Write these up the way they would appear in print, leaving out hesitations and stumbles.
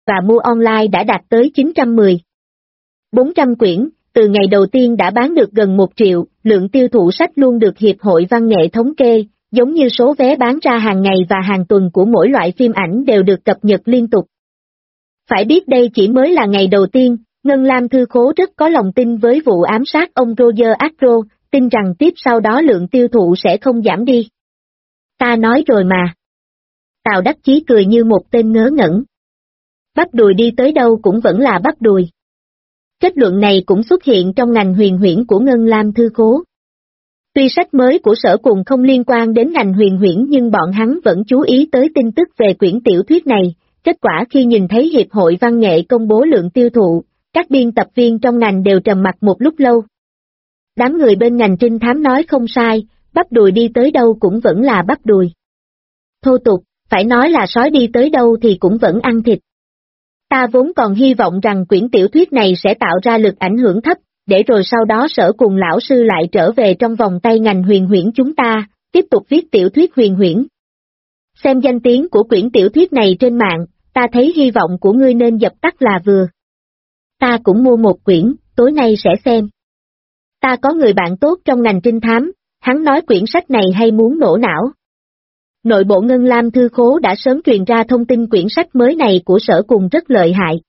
và mua online đã đạt tới 400 quyển, từ ngày đầu tiên đã bán được gần 1 triệu, lượng tiêu thụ sách luôn được Hiệp hội Văn nghệ thống kê, giống như số vé bán ra hàng ngày và hàng tuần của mỗi loại phim ảnh đều được cập nhật liên tục. Phải biết đây chỉ mới là ngày đầu tiên, Ngân Lam Thư Khố rất có lòng tin với vụ ám sát ông Roger Astro, tin rằng tiếp sau đó lượng tiêu thụ sẽ không giảm đi. Ta nói rồi mà. Tào Đắc Chí cười như một tên ngớ ngẩn. Bắp đùi đi tới đâu cũng vẫn là bắp đùi. Kết luận này cũng xuất hiện trong ngành huyền huyễn của Ngân Lam Thư Khố. Tuy sách mới của Sở Cùng không liên quan đến ngành huyền huyễn nhưng bọn hắn vẫn chú ý tới tin tức về quyển tiểu thuyết này, kết quả khi nhìn thấy Hiệp hội Văn nghệ công bố lượng tiêu thụ, các biên tập viên trong ngành đều trầm mặc một lúc lâu. Đám người bên ngành trinh thám nói không sai, bắp đùi đi tới đâu cũng vẫn là bắp đùi. Thô tục, phải nói là sói đi tới đâu thì cũng vẫn ăn thịt. Ta vốn còn hy vọng rằng quyển tiểu thuyết này sẽ tạo ra lực ảnh hưởng thấp, để rồi sau đó Sở Cùng lão sư lại trở về trong vòng tay ngành huyền huyễn chúng ta, tiếp tục viết tiểu thuyết huyền huyễn. Xem danh tiếng của quyển tiểu thuyết này trên mạng, ta thấy hy vọng của ngươi nên dập tắt là vừa. Ta cũng mua một quyển, tối nay sẽ xem. Ta có người bạn tốt trong ngành trinh thám, hắn nói quyển sách này hay muốn nổ não. Nội bộ Ngân Lam Thư Khố đã sớm truyền ra thông tin quyển sách mới này của Sở Cùng rất lợi hại.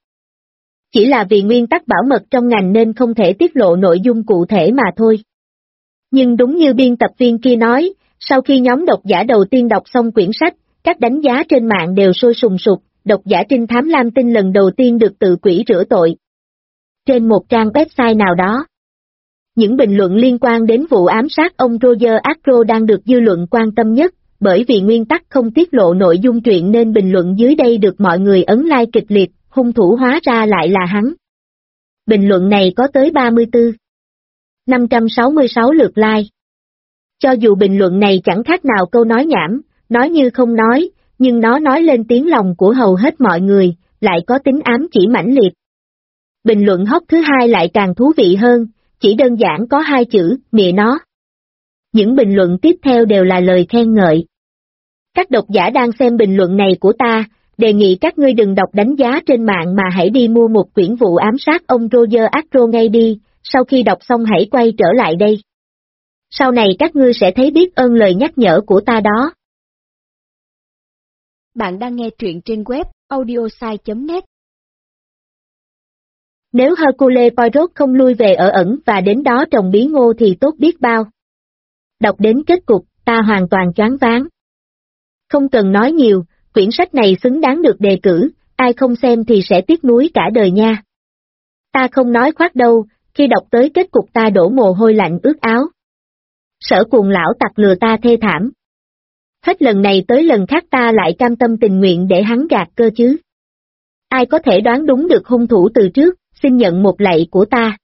Chỉ là vì nguyên tắc bảo mật trong ngành nên không thể tiết lộ nội dung cụ thể mà thôi. Nhưng đúng như biên tập viên kia nói, sau khi nhóm độc giả đầu tiên đọc xong quyển sách, các đánh giá trên mạng đều sôi sùng sục, độc giả trinh thám Lam Tinh lần đầu tiên được tự quỷ rửa tội. Trên một trang website nào đó, những bình luận liên quan đến vụ ám sát ông Roger Astro đang được dư luận quan tâm nhất, bởi vì nguyên tắc không tiết lộ nội dung truyện nên bình luận dưới đây được mọi người ấn like kịch liệt, hung thủ hóa ra lại là hắn. Bình luận này có tới 566 lượt like. Cho dù bình luận này chẳng khác nào câu nói nhảm, nói như không nói, nhưng nó nói lên tiếng lòng của hầu hết mọi người, lại có tính ám chỉ mãnh liệt. Bình luận hot thứ hai lại càng thú vị hơn, chỉ đơn giản có 2 chữ, mẹ nó. Những bình luận tiếp theo đều là lời khen ngợi. Các độc giả đang xem bình luận này của ta, đề nghị các ngươi đừng đọc đánh giá trên mạng mà hãy đi mua một quyển vụ ám sát ông Roger Astro ngay đi, sau khi đọc xong hãy quay trở lại đây. Sau này các ngươi sẽ thấy biết ơn lời nhắc nhở của ta đó. Bạn đang nghe truyện trên web audiosai.net. Nếu Hercule Poirot không lui về ở ẩn và đến đó trồng bí ngô thì tốt biết bao. Đọc đến kết cục, ta hoàn toàn choáng váng. Không cần nói nhiều, quyển sách này xứng đáng được đề cử, ai không xem thì sẽ tiếc nuối cả đời nha. Ta không nói khoác đâu, khi đọc tới kết cục ta đổ mồ hôi lạnh ướt áo. Sở Cùng lão tặc lừa ta thê thảm. Hết lần này tới lần khác ta lại cam tâm tình nguyện để hắn gạt cơ chứ. Ai có thể đoán đúng được hung thủ từ trước, xin nhận một lạy của ta.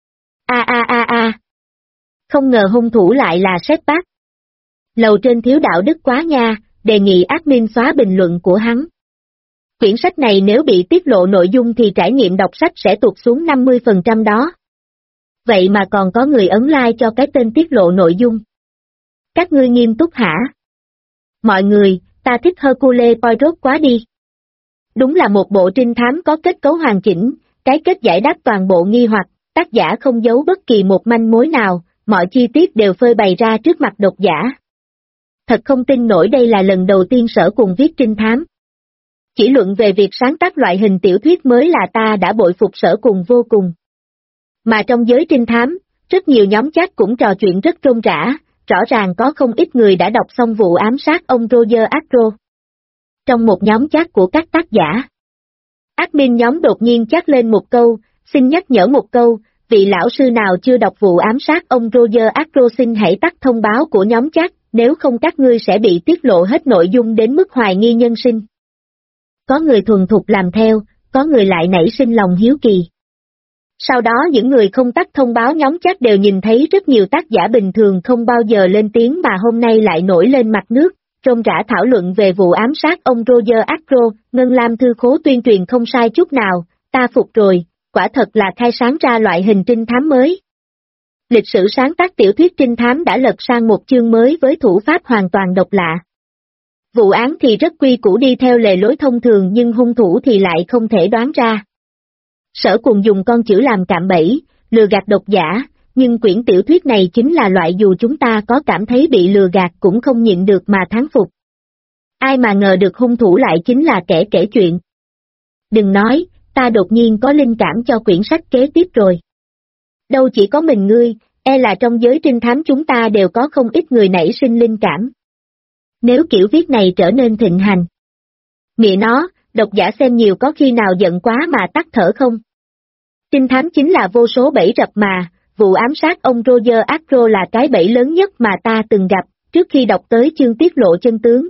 Không ngờ hung thủ lại là Shepard. Lầu trên thiếu đạo đức quá nha, đề nghị admin xóa bình luận của hắn. Quyển sách này nếu bị tiết lộ nội dung thì trải nghiệm đọc sách sẽ tụt xuống 50% đó. Vậy mà còn có người ấn like cho cái tên tiết lộ nội dung. Các ngươi nghiêm túc hả? Mọi người, ta thích Hercule Poirot quá đi. Đúng là một bộ trinh thám có kết cấu hoàn chỉnh, cái kết giải đáp toàn bộ nghi hoặc, tác giả không giấu bất kỳ một manh mối nào, mọi chi tiết đều phơi bày ra trước mặt độc giả. Thật không tin nổi đây là lần đầu tiên Sở Cùng viết trinh thám. Chỉ luận về việc sáng tác loại hình tiểu thuyết mới là ta đã bội phục Sở Cùng vô cùng. Mà trong giới trinh thám, rất nhiều nhóm chat cũng trò chuyện rất rôm rã, rõ ràng có không ít người đã đọc xong vụ ám sát ông Roger Astro. Trong một nhóm chat của các tác giả, admin nhóm đột nhiên chat lên một câu, xin nhắc nhở một câu, vị lão sư nào chưa đọc vụ ám sát ông Roger Astro xin hãy tắt thông báo của nhóm chat, nếu không các ngươi sẽ bị tiết lộ hết nội dung đến mức hoài nghi nhân sinh. Có người thuần thục làm theo, có người lại nảy sinh lòng hiếu kỳ. Sau đó những người không tắt thông báo nhóm chat đều nhìn thấy rất nhiều tác giả bình thường không bao giờ lên tiếng mà hôm nay lại nổi lên mặt nước, rôm rã thảo luận về vụ ám sát ông Roger Astro. Ngân Lam Thư Khố tuyên truyền không sai chút nào, ta phục rồi, quả thật là khai sáng ra loại hình trinh thám mới. Lịch sử sáng tác tiểu thuyết trinh thám đã lật sang một chương mới với thủ pháp hoàn toàn độc lạ. Vụ án thì rất quy củ đi theo lề lối thông thường nhưng hung thủ thì lại không thể đoán ra. Sở Cùng dùng con chữ làm cạm bẫy, lừa gạt độc giả, nhưng quyển tiểu thuyết này chính là loại dù chúng ta có cảm thấy bị lừa gạt cũng không nhịn được mà thán phục. Ai mà ngờ được hung thủ lại chính là kẻ kể chuyện. Đừng nói, ta đột nhiên có linh cảm cho quyển sách kế tiếp rồi. Đâu chỉ có mình ngươi, e là trong giới trinh thám chúng ta đều có không ít người nảy sinh linh cảm. Nếu kiểu viết này trở nên thịnh hành. Mẹ nó, độc giả xem nhiều có khi nào giận quá mà tắt thở không? Trinh thám chính là vô số bẫy rập mà, vụ ám sát ông Roger Acro là cái bẫy lớn nhất mà ta từng gặp. Trước khi đọc tới chương tiết lộ chân tướng,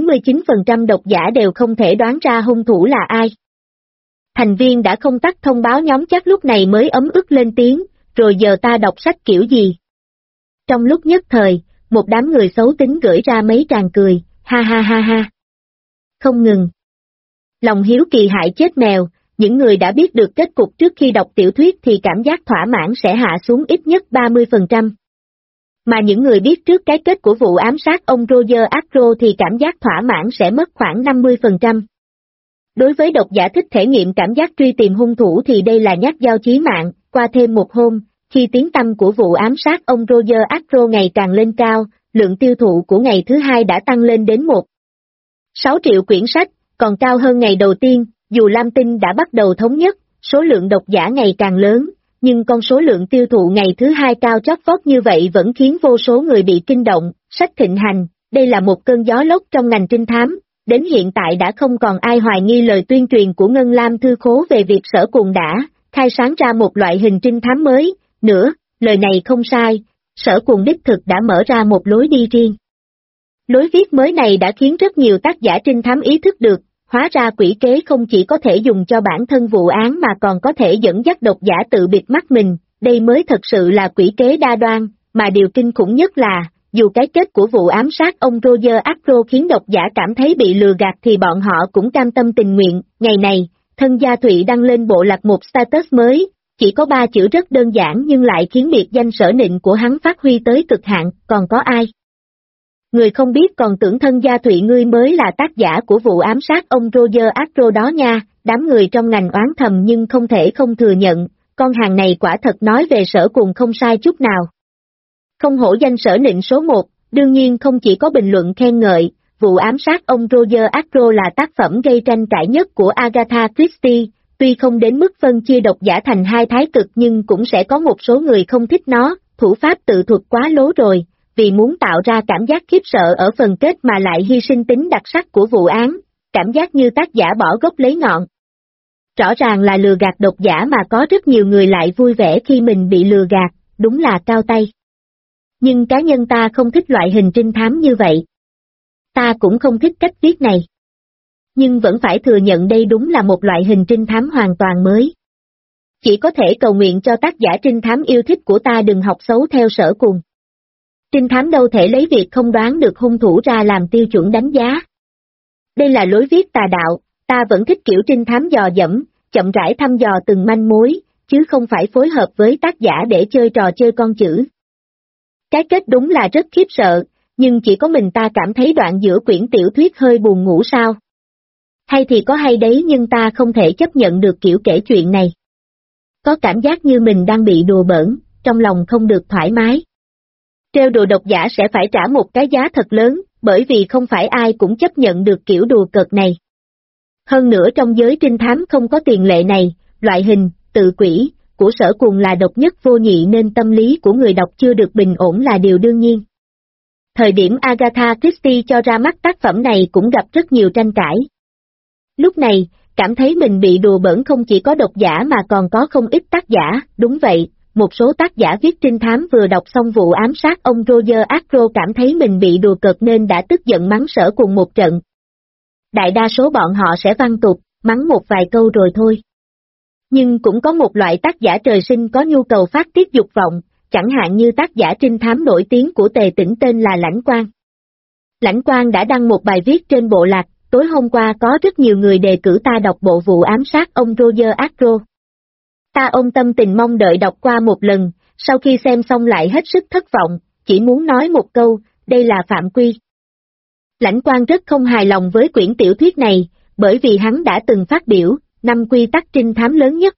99% độc giả đều không thể đoán ra hung thủ là ai. Thành viên đã không tắt thông báo nhóm chắc lúc này mới ấm ức lên tiếng, rồi giờ ta đọc sách kiểu gì? Trong lúc nhất thời, một đám người xấu tính gửi ra mấy tràng cười, ha ha ha ha. Không ngừng. Lòng hiếu kỳ hại chết mèo, những người đã biết được kết cục trước khi đọc tiểu thuyết thì cảm giác thỏa mãn sẽ hạ xuống ít nhất 30%. Mà những người biết trước cái kết của vụ ám sát ông Roger Acro thì cảm giác thỏa mãn sẽ mất khoảng 50%. Đối với độc giả thích thể nghiệm cảm giác truy tìm hung thủ thì đây là nhát dao chí mạng. Qua thêm một hôm, khi tiếng tăm của vụ ám sát ông Roger Acro ngày càng lên cao, lượng tiêu thụ của ngày thứ hai đã tăng lên đến 1,6 triệu quyển sách, còn cao hơn ngày đầu tiên. Dù Lam Tinh đã bắt đầu thống nhất, số lượng độc giả ngày càng lớn, nhưng con số lượng tiêu thụ ngày thứ hai cao chót vót như vậy vẫn khiến vô số người bị kinh động. Sách thịnh hành, đây là một cơn gió lốc trong ngành trinh thám, đến hiện tại đã không còn ai hoài nghi lời tuyên truyền của Ngân Lam Thư Khố về việc Sở Cùng đã khai sáng ra một loại hình trinh thám mới. Nữa, lời này không sai, Sở Cùng đích thực đã mở ra một lối đi riêng. Lối viết mới này đã khiến rất nhiều tác giả trinh thám ý thức được, hóa ra quỷ kế không chỉ có thể dùng cho bản thân vụ án mà còn có thể dẫn dắt độc giả tự bịt mắt mình, đây mới thật sự là quỷ kế đa đoan, mà điều kinh khủng nhất là, dù cái kết của vụ ám sát ông Roger Acro khiến độc giả cảm thấy bị lừa gạt thì bọn họ cũng cam tâm tình nguyện. Ngày này, Thân Gia Thụy đăng lên bộ lạc một status mới, chỉ có 3 chữ rất đơn giản nhưng lại khiến biệt danh sở nịnh của hắn phát huy tới cực hạn, còn có ai? Người không biết còn tưởng Thân Gia Thụy ngươi mới là tác giả của vụ ám sát ông Roger Acro đó nha. Đám người trong ngành oán thầm nhưng không thể không thừa nhận, con hàng này quả thật nói về Sở Cùng không sai chút nào. Không hổ danh sở nịnh số 1, đương nhiên không chỉ có bình luận khen ngợi, vụ ám sát ông Roger Acro là tác phẩm gây tranh cãi nhất của Agatha Christie, tuy không đến mức phân chia độc giả thành hai thái cực nhưng cũng sẽ có một số người không thích nó, thủ pháp tự thuật quá lố rồi, vì muốn tạo ra cảm giác khiếp sợ ở phần kết mà lại hy sinh tính đặc sắc của vụ án, cảm giác như tác giả bỏ gốc lấy ngọn. Rõ ràng là lừa gạt độc giả mà có rất nhiều người lại vui vẻ khi mình bị lừa gạt, đúng là cao tay. Nhưng cá nhân ta không thích loại hình trinh thám như vậy. Ta cũng không thích cách viết này. Nhưng vẫn phải thừa nhận đây đúng là một loại hình trinh thám hoàn toàn mới. Chỉ có thể cầu nguyện cho tác giả trinh thám yêu thích của ta đừng học xấu theo Sở Cùng. Trinh thám đâu thể lấy việc không đoán được hung thủ ra làm tiêu chuẩn đánh giá. Đây là lối viết tà đạo, ta vẫn thích kiểu trinh thám dò dẫm, chậm rãi thăm dò từng manh mối, chứ không phải phối hợp với tác giả để chơi trò chơi con chữ. Cái kết đúng là rất khiếp sợ, nhưng chỉ có mình ta cảm thấy đoạn giữa quyển tiểu thuyết hơi buồn ngủ sao. Hay thì có hay đấy nhưng ta không thể chấp nhận được kiểu kể chuyện này. Có cảm giác như mình đang bị đùa bỡn, trong lòng không được thoải mái. Trêu đùa độc giả sẽ phải trả một cái giá thật lớn, bởi vì không phải ai cũng chấp nhận được kiểu đùa cợt này. Hơn nữa trong giới trinh thám không có tiền lệ này, loại hình, tự quỷ, của Sở Cùng là độc nhất vô nhị nên tâm lý của người đọc chưa được bình ổn là điều đương nhiên. Thời điểm Agatha Christie cho ra mắt tác phẩm này cũng gặp rất nhiều tranh cãi. Lúc này, cảm thấy mình bị đùa bỡn không chỉ có độc giả mà còn có không ít tác giả, đúng vậy, một số tác giả viết trinh thám vừa đọc xong vụ ám sát ông Roger Acro cảm thấy mình bị đùa cợt nên đã tức giận mắng Sở Cùng một trận. Đại đa số bọn họ sẽ văn tục, mắng một vài câu rồi thôi. Nhưng cũng có một loại tác giả trời sinh có nhu cầu phát tiết dục vọng, chẳng hạn như tác giả trinh thám nổi tiếng của Tề Tĩnh tên là Lãnh Quang. Lãnh Quang đã đăng một bài viết trên bộ lạc, tối hôm qua có rất nhiều người đề cử ta đọc bộ vụ ám sát ông Roger Acro. Ta ôm tâm tình mong đợi đọc qua một lần, sau khi xem xong lại hết sức thất vọng, chỉ muốn nói một câu, đây là phạm quy. Lãnh Quang rất không hài lòng với quyển tiểu thuyết này, bởi vì hắn đã từng phát biểu 5 quy tắc trinh thám lớn nhất.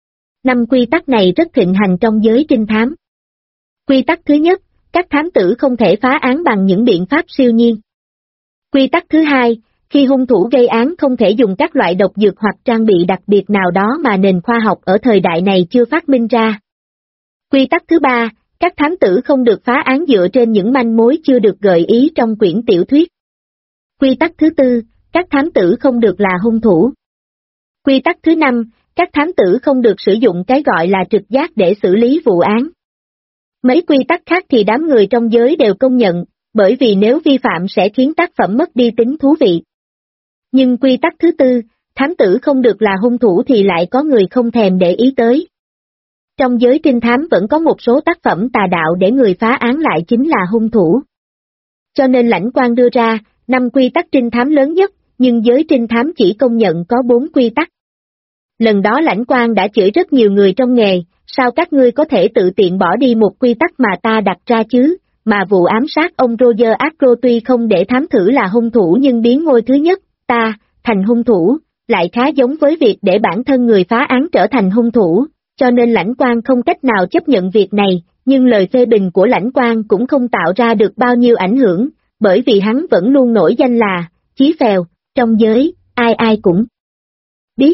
5 quy tắc này rất thịnh hành trong giới trinh thám. Quy tắc thứ nhất, các thám tử không thể phá án bằng những biện pháp siêu nhiên. Quy tắc thứ hai, khi hung thủ gây án không thể dùng các loại độc dược hoặc trang bị đặc biệt nào đó mà nền khoa học ở thời đại này chưa phát minh ra. Quy tắc thứ ba, các thám tử không được phá án dựa trên những manh mối chưa được gợi ý trong quyển tiểu thuyết. Quy tắc thứ tư, các thám tử không được là hung thủ. Quy tắc thứ năm, các thám tử không được sử dụng cái gọi là trực giác để xử lý vụ án. Mấy quy tắc khác thì đám người trong giới đều công nhận, bởi vì nếu vi phạm sẽ khiến tác phẩm mất đi tính thú vị. Nhưng quy tắc thứ tư, thám tử không được là hung thủ thì lại có người không thèm để ý tới. Trong giới trinh thám vẫn có một số tác phẩm tà đạo để người phá án lại chính là hung thủ. Cho nên Lãnh Quang đưa ra 5 quy tắc trinh thám lớn nhất, nhưng giới trinh thám chỉ công nhận có 4 quy tắc. Lần đó Lãnh Quang đã chửi rất nhiều người trong nghề, sao các ngươi có thể tự tiện bỏ đi một quy tắc mà ta đặt ra chứ, mà vụ ám sát ông Roger Acro tuy không để thám thử là hung thủ nhưng biến ngôi thứ nhất, ta, thành hung thủ, lại khá giống với việc để bản thân người phá án trở thành hung thủ, cho nên Lãnh Quang không cách nào chấp nhận việc này, nhưng lời phê bình của Lãnh Quang cũng không tạo ra được bao nhiêu ảnh hưởng, bởi vì hắn vẫn luôn nổi danh là chí phèo, trong giới, ai ai cũng biết.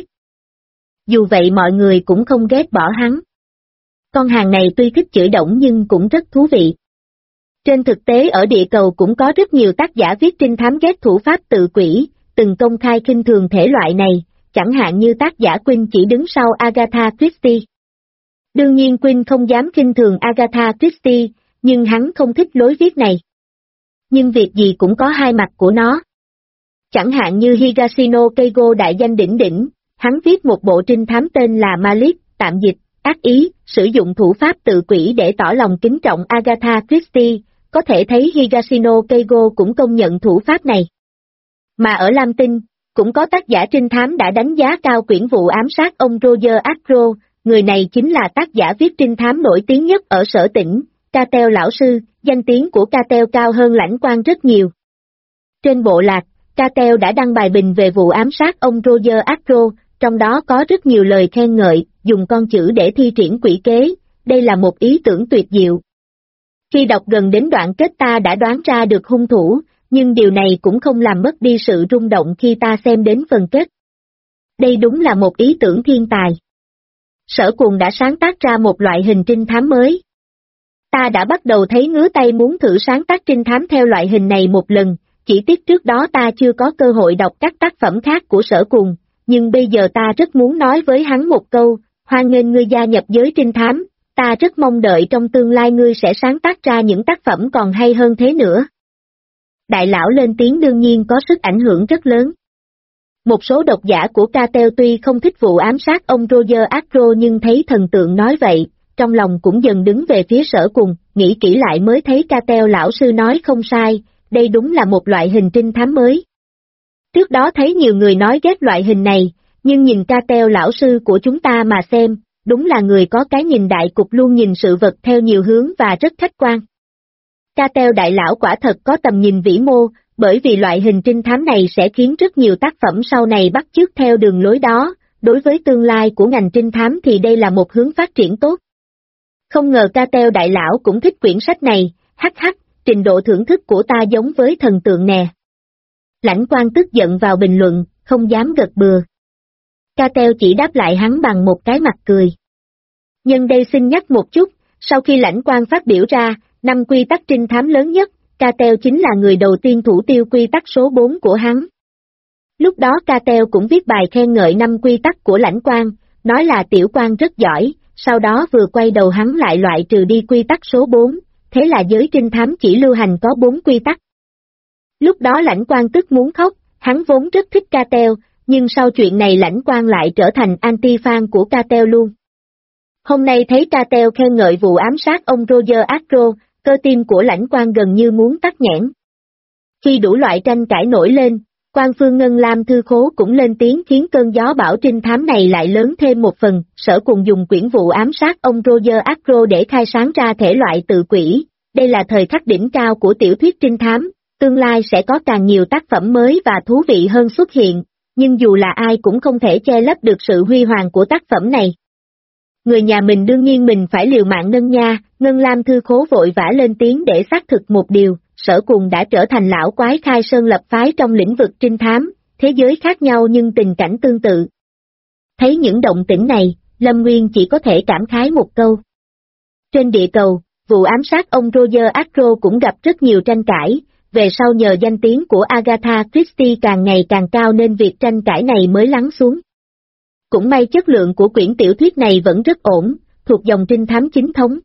Dù vậy mọi người cũng không ghét bỏ hắn. Con hàng này tuy thích chửi đổng nhưng cũng rất thú vị. Trên thực tế ở địa cầu cũng có rất nhiều tác giả viết trinh thám ghét thủ pháp tự quỷ, từng công khai khinh thường thể loại này, chẳng hạn như tác giả Quinn chỉ đứng sau Agatha Christie. Đương nhiên Quinn không dám khinh thường Agatha Christie, nhưng hắn không thích lối viết này. Nhưng việc gì cũng có hai mặt của nó. Chẳng hạn như Higashino Keigo đại danh đỉnh đỉnh, hắn viết một bộ trinh thám tên là Malik, tạm dịch, ác ý, sử dụng thủ pháp tự quỷ để tỏ lòng kính trọng Agatha Christie, có thể thấy Higashino Keigo cũng công nhận thủ pháp này. Mà ở Lam Tinh, cũng có tác giả trinh thám đã đánh giá cao quyển vụ ám sát ông Roger Acro, người này chính là tác giả viết trinh thám nổi tiếng nhất ở Sở Tỉnh, Cattell lão sư, danh tiếng của Cattell cao hơn Lãnh Quang rất nhiều. Trên bộ lạc, Cattell đã đăng bài bình về vụ ám sát ông Roger Acro, trong đó có rất nhiều lời khen ngợi, dùng con chữ để thi triển quỷ kế, đây là một ý tưởng tuyệt diệu. Khi đọc gần đến đoạn kết ta đã đoán ra được hung thủ, nhưng điều này cũng không làm mất đi sự rung động khi ta xem đến phần kết. Đây đúng là một ý tưởng thiên tài. Sở Cuồng đã sáng tác ra một loại hình trinh thám mới. Ta đã bắt đầu thấy ngứa tay muốn thử sáng tác trinh thám theo loại hình này một lần, chỉ tiếc trước đó ta chưa có cơ hội đọc các tác phẩm khác của Sở Cuồng, nhưng bây giờ ta rất muốn nói với hắn một câu, hoan nghênh ngươi gia nhập giới trinh thám, ta rất mong đợi trong tương lai ngươi sẽ sáng tác ra những tác phẩm còn hay hơn thế nữa. Đại lão lên tiếng đương nhiên có sức ảnh hưởng rất lớn. Một số độc giả của Cattell tuy không thích vụ ám sát ông Roger Acro nhưng thấy thần tượng nói vậy, trong lòng cũng dần đứng về phía Sở Cuồng, nghĩ kỹ lại mới thấy Cattell lão sư nói không sai, đây đúng là một loại hình trinh thám mới. Trước đó thấy nhiều người nói ghét loại hình này, nhưng nhìn Cattell lão sư của chúng ta mà xem, đúng là người có cái nhìn đại cục luôn nhìn sự vật theo nhiều hướng và rất khách quan. Cattell đại lão quả thật có tầm nhìn vĩ mô, bởi vì loại hình trinh thám này sẽ khiến rất nhiều tác phẩm sau này bắt chước theo đường lối đó, đối với tương lai của ngành trinh thám thì đây là một hướng phát triển tốt. Không ngờ Cattell đại lão cũng thích quyển sách này, hắc, trình độ thưởng thức của ta giống với thần tượng nè. Lãnh Quang tức giận vào bình luận, không dám gật bừa. Cattell chỉ đáp lại hắn bằng một cái mặt cười. Nhân đây xin nhắc một chút, sau khi Lãnh Quang phát biểu ra, 5 quy tắc trinh thám lớn nhất, Cattell chính là người đầu tiên thủ tiêu quy tắc số 4 của hắn. Lúc đó Cattell cũng viết bài khen ngợi 5 quy tắc của Lãnh Quang, nói là tiểu quan rất giỏi, sau đó vừa quay đầu hắn lại loại trừ đi quy tắc số 4, thế là giới trinh thám chỉ lưu hành có 4 quy tắc. Lúc đó Lãnh Quang tức muốn khóc, hắn vốn rất thích Cattell, nhưng sau chuyện này Lãnh Quang lại trở thành anti-fan của Cattell luôn. Hôm nay thấy Cattell khen ngợi vụ ám sát ông Roger Acro, cơ tim của Lãnh Quang gần như muốn tắc nghẽn. Khi đủ loại tranh cãi nổi lên, Quan Phương Ngân Lam Thư Khố cũng lên tiếng khiến cơn gió bão trinh thám này lại lớn thêm một phần, Sở Cuồng dùng quyển vụ ám sát ông Roger Acro để khai sáng ra thể loại tự quỷ, đây là thời khắc đỉnh cao của tiểu thuyết trinh thám, Tương lai sẽ có càng nhiều tác phẩm mới và thú vị hơn xuất hiện, nhưng dù là ai cũng không thể che lấp được sự huy hoàng của tác phẩm này. Người nhà mình đương nhiên mình phải liều mạng nâng nha, Ngân Lam Thư Khố vội vã lên tiếng để xác thực một điều, Sở Cùng đã trở thành lão quái khai sơn lập phái trong lĩnh vực trinh thám, thế giới khác nhau nhưng tình cảnh tương tự. Thấy những động tĩnh này, Lâm Nguyên chỉ có thể cảm khái một câu. Trên địa cầu, vụ ám sát ông Roger Astor cũng gặp rất nhiều tranh cãi, về sau nhờ danh tiếng của Agatha Christie càng ngày càng cao nên việc tranh cãi này mới lắng xuống. Cũng may chất lượng của quyển tiểu thuyết này vẫn rất ổn, thuộc dòng trinh thám chính thống.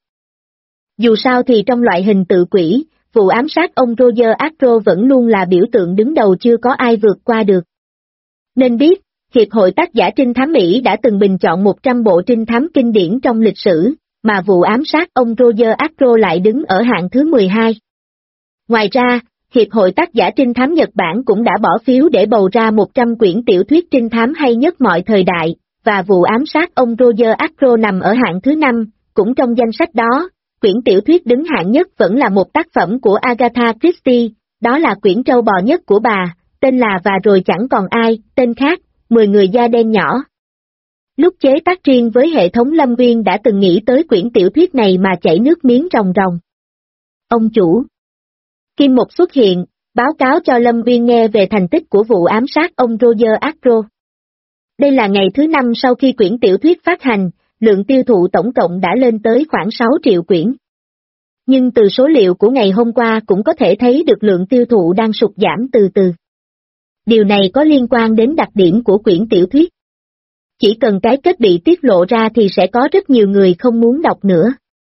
Dù sao thì trong loại hình tự quỷ, vụ ám sát ông Roger Astor vẫn luôn là biểu tượng đứng đầu chưa có ai vượt qua được. Nên biết, Hiệp hội tác giả trinh thám Mỹ đã từng bình chọn 100 bộ trinh thám kinh điển trong lịch sử, mà vụ ám sát ông Roger Astor lại đứng ở hạng thứ 12. Ngoài ra, Hiệp hội tác giả trinh thám Nhật Bản cũng đã bỏ phiếu để bầu ra 100 quyển tiểu thuyết trinh thám hay nhất mọi thời đại, và vụ ám sát ông Roger Astor nằm ở hạng thứ 5, cũng trong danh sách đó, quyển tiểu thuyết đứng hạng nhất vẫn là một tác phẩm của Agatha Christie, đó là quyển trâu bò nhất của bà, tên là Và Rồi Chẳng Còn Ai, tên khác, 10 người da đen nhỏ. Lúc chế tác riêng với hệ thống Lâm Nguyên đã từng nghĩ tới quyển tiểu thuyết này mà chảy nước miếng ròng ròng. Ông chủ Kim Một xuất hiện, báo cáo cho Lâm Nguyên nghe về thành tích của vụ ám sát ông Roger Astor. Đây là ngày thứ 5 sau khi quyển tiểu thuyết phát hành, lượng tiêu thụ tổng cộng đã lên tới khoảng 6 triệu quyển. Nhưng từ số liệu của ngày hôm qua cũng có thể thấy được lượng tiêu thụ đang sụt giảm từ từ. Điều này có liên quan đến đặc điểm của quyển tiểu thuyết. Chỉ cần cái kết bị tiết lộ ra thì sẽ có rất nhiều người không muốn đọc nữa.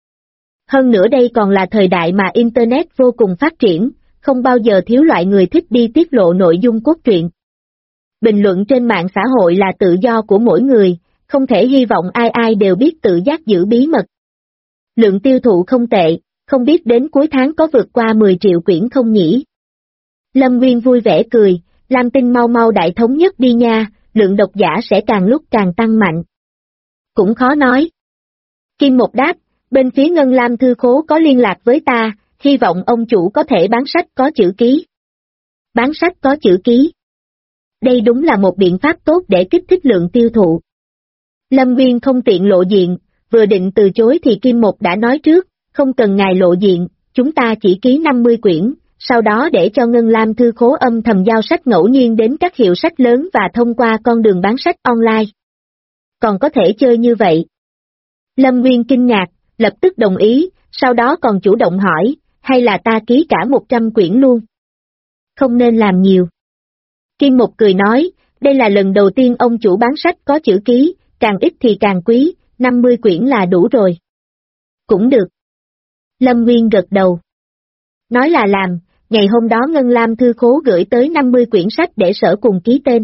Hơn nữa đây còn là thời đại mà Internet vô cùng phát triển, không bao giờ thiếu loại người thích đi tiết lộ nội dung cốt truyện. Bình luận trên mạng xã hội là tự do của mỗi người, không thể hy vọng ai ai đều biết tự giác giữ bí mật. Lượng tiêu thụ không tệ, không biết đến cuối tháng có vượt qua 10 triệu quyển không nhỉ? Lâm Nguyên vui vẻ cười, Lam Tinh mau mau đại thống nhất đi nha, lượng độc giả sẽ càng lúc càng tăng mạnh. Cũng khó nói. Kim Một đáp, bên phía Ngân Lam Thư Khố có liên lạc với ta, hy vọng ông chủ có thể bán sách có chữ ký. Bán sách có chữ ký. Đây đúng là một biện pháp tốt để kích thích lượng tiêu thụ. Lâm Nguyên không tiện lộ diện, vừa định từ chối thì Kim Một đã nói trước, không cần ngài lộ diện, chúng ta chỉ ký 50 quyển, sau đó để cho Ngân Lam Thư Khố âm thầm giao sách ngẫu nhiên đến các hiệu sách lớn và thông qua con đường bán sách online. Còn có thể chơi như vậy. Lâm Nguyên kinh ngạc, lập tức đồng ý, sau đó còn chủ động hỏi, hay là ta ký cả 100 quyển luôn? Không nên làm nhiều. Kim Một cười nói, đây là lần đầu tiên ông chủ bán sách có chữ ký, càng ít thì càng quý, 50 quyển là đủ rồi. Cũng được. Lâm Nguyên gật đầu. Nói là làm, ngày hôm đó Ngân Lam Thư Khố gửi tới 50 quyển sách để Sở Cùng ký tên.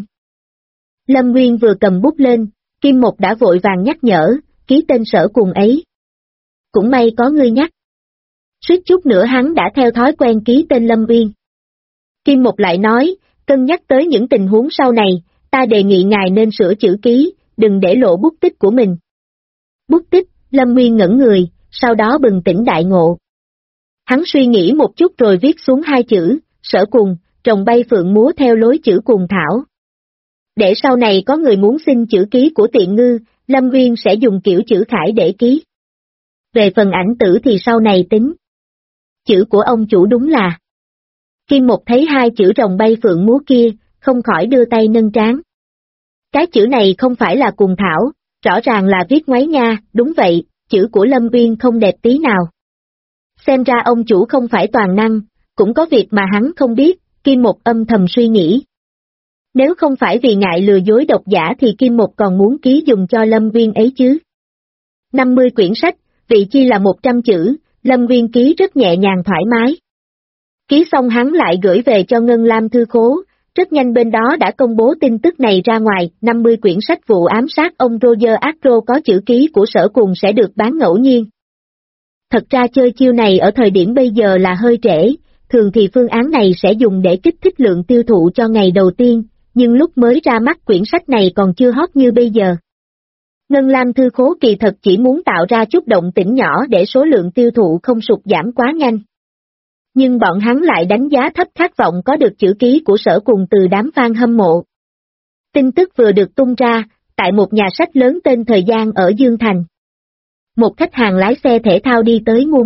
Lâm Nguyên vừa cầm bút lên, Kim Một đã vội vàng nhắc nhở, ký tên Sở Cùng ấy. Cũng may có ngươi nhắc. Suýt chút nữa hắn đã theo thói quen ký tên Lâm Nguyên. Kim Một lại nói, cân nhắc tới những tình huống sau này, ta đề nghị ngài nên sửa chữ ký, đừng để lộ bút tích của mình. Bút tích, Lâm Nguyên ngẩn người, sau đó bừng tỉnh đại ngộ. Hắn suy nghĩ một chút rồi viết xuống 2 chữ, Sở Cùng, rồng bay phượng múa theo lối chữ Cùng thảo. Để sau này có người muốn xin chữ ký của Tiện Ngư, Lâm Nguyên sẽ dùng kiểu chữ khải để ký. Về phần ảnh tử thì sau này tính. Chữ của ông chủ đúng là. Kim Một thấy 2 chữ rồng bay phượng múa kia, không khỏi đưa tay nâng trán. Cái chữ này không phải là Cùng thảo, rõ ràng là viết ngoáy nha, đúng vậy, chữ của Lâm Nguyên không đẹp tí nào. Xem ra ông chủ không phải toàn năng, cũng có việc mà hắn không biết, Kim Một âm thầm suy nghĩ. Nếu không phải vì ngại lừa dối độc giả thì Kim Một còn muốn ký dùng cho Lâm Nguyên ấy chứ. 50 quyển sách, vị chi là 100 chữ, Lâm Nguyên ký rất nhẹ nhàng thoải mái. Ký xong hắn lại gửi về cho Ngân Lam Thư Khố, rất nhanh bên đó đã công bố tin tức này ra ngoài, 50 quyển sách vụ ám sát ông Roger Astor có chữ ký của Sở Cùng sẽ được bán ngẫu nhiên. Thật ra chơi chiêu này ở thời điểm bây giờ là hơi trễ, thường thì phương án này sẽ dùng để kích thích lượng tiêu thụ cho ngày đầu tiên, nhưng lúc mới ra mắt quyển sách này còn chưa hot như bây giờ. Ngân Lam Thư Khố kỳ thật chỉ muốn tạo ra chút động tĩnh nhỏ để số lượng tiêu thụ không sụt giảm quá nhanh. Nhưng bọn hắn lại đánh giá thấp khát vọng có được chữ ký của Sở Cùng từ đám fan hâm mộ. Tin tức vừa được tung ra, tại một nhà sách lớn tên Thời Gian ở Dương Thành. Một khách hàng lái xe thể thao đi tới mua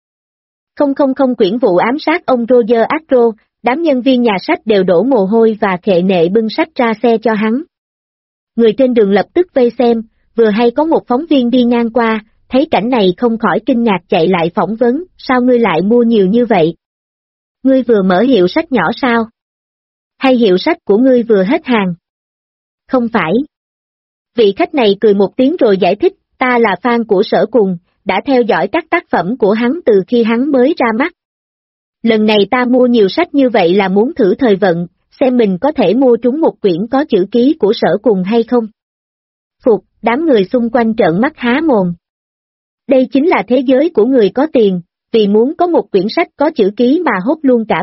1,000 quyển vụ ám sát ông Roger Astro, đám nhân viên nhà sách đều đổ mồ hôi và khệ nệ bưng sách ra xe cho hắn. Người trên đường lập tức vây xem, vừa hay có một phóng viên đi ngang qua, thấy cảnh này không khỏi kinh ngạc chạy lại phỏng vấn, sao ngươi lại mua nhiều như vậy? Ngươi vừa mở hiệu sách nhỏ sao? Hay hiệu sách của ngươi vừa hết hàng? Không phải. Vị khách này cười một tiếng rồi giải thích, ta là fan của Sở Cùng, đã theo dõi các tác phẩm của hắn từ khi hắn mới ra mắt. Lần này ta mua nhiều sách như vậy là muốn thử thời vận, xem mình có thể mua trúng một quyển có chữ ký của Sở Cùng hay không. Phục, đám người xung quanh trợn mắt há mồm. Đây chính là thế giới của người có tiền, vì muốn có một quyển sách có chữ ký mà hốt luôn cả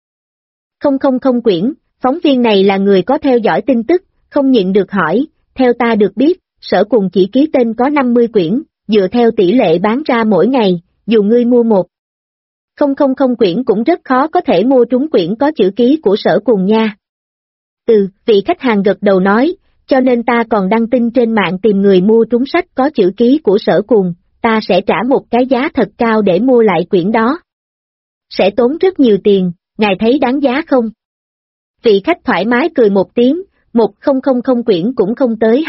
1,000 quyển, phóng viên này là người có theo dõi tin tức, không nhịn được hỏi, theo ta được biết, Sở Cùng chỉ ký tên có 50 quyển, dựa theo tỷ lệ bán ra mỗi ngày, dù ngươi mua 1,000 quyển cũng rất khó có thể mua trúng quyển có chữ ký của Sở Cùng nha. Vị khách hàng gật đầu nói, cho nên ta còn đăng tin trên mạng tìm người mua trúng sách có chữ ký của Sở Cùng, ta sẽ trả một cái giá thật cao để mua lại quyển đó. Sẽ tốn rất nhiều tiền, ngài thấy đáng giá không? Vị khách thoải mái cười một tiếng, 1,000 quyển cũng không tới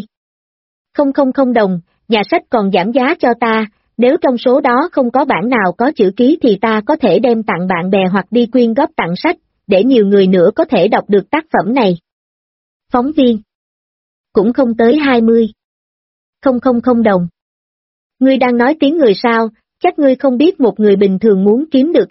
20,000 đồng, nhà sách còn giảm giá cho ta, nếu trong số đó không có bản nào có chữ ký thì ta có thể đem tặng bạn bè hoặc đi quyên góp tặng sách, để nhiều người nữa có thể đọc được tác phẩm này. Phóng viên. Cũng không tới 20,000 đồng. Ngươi đang nói tiếng người sao, chắc ngươi không biết một người bình thường muốn kiếm được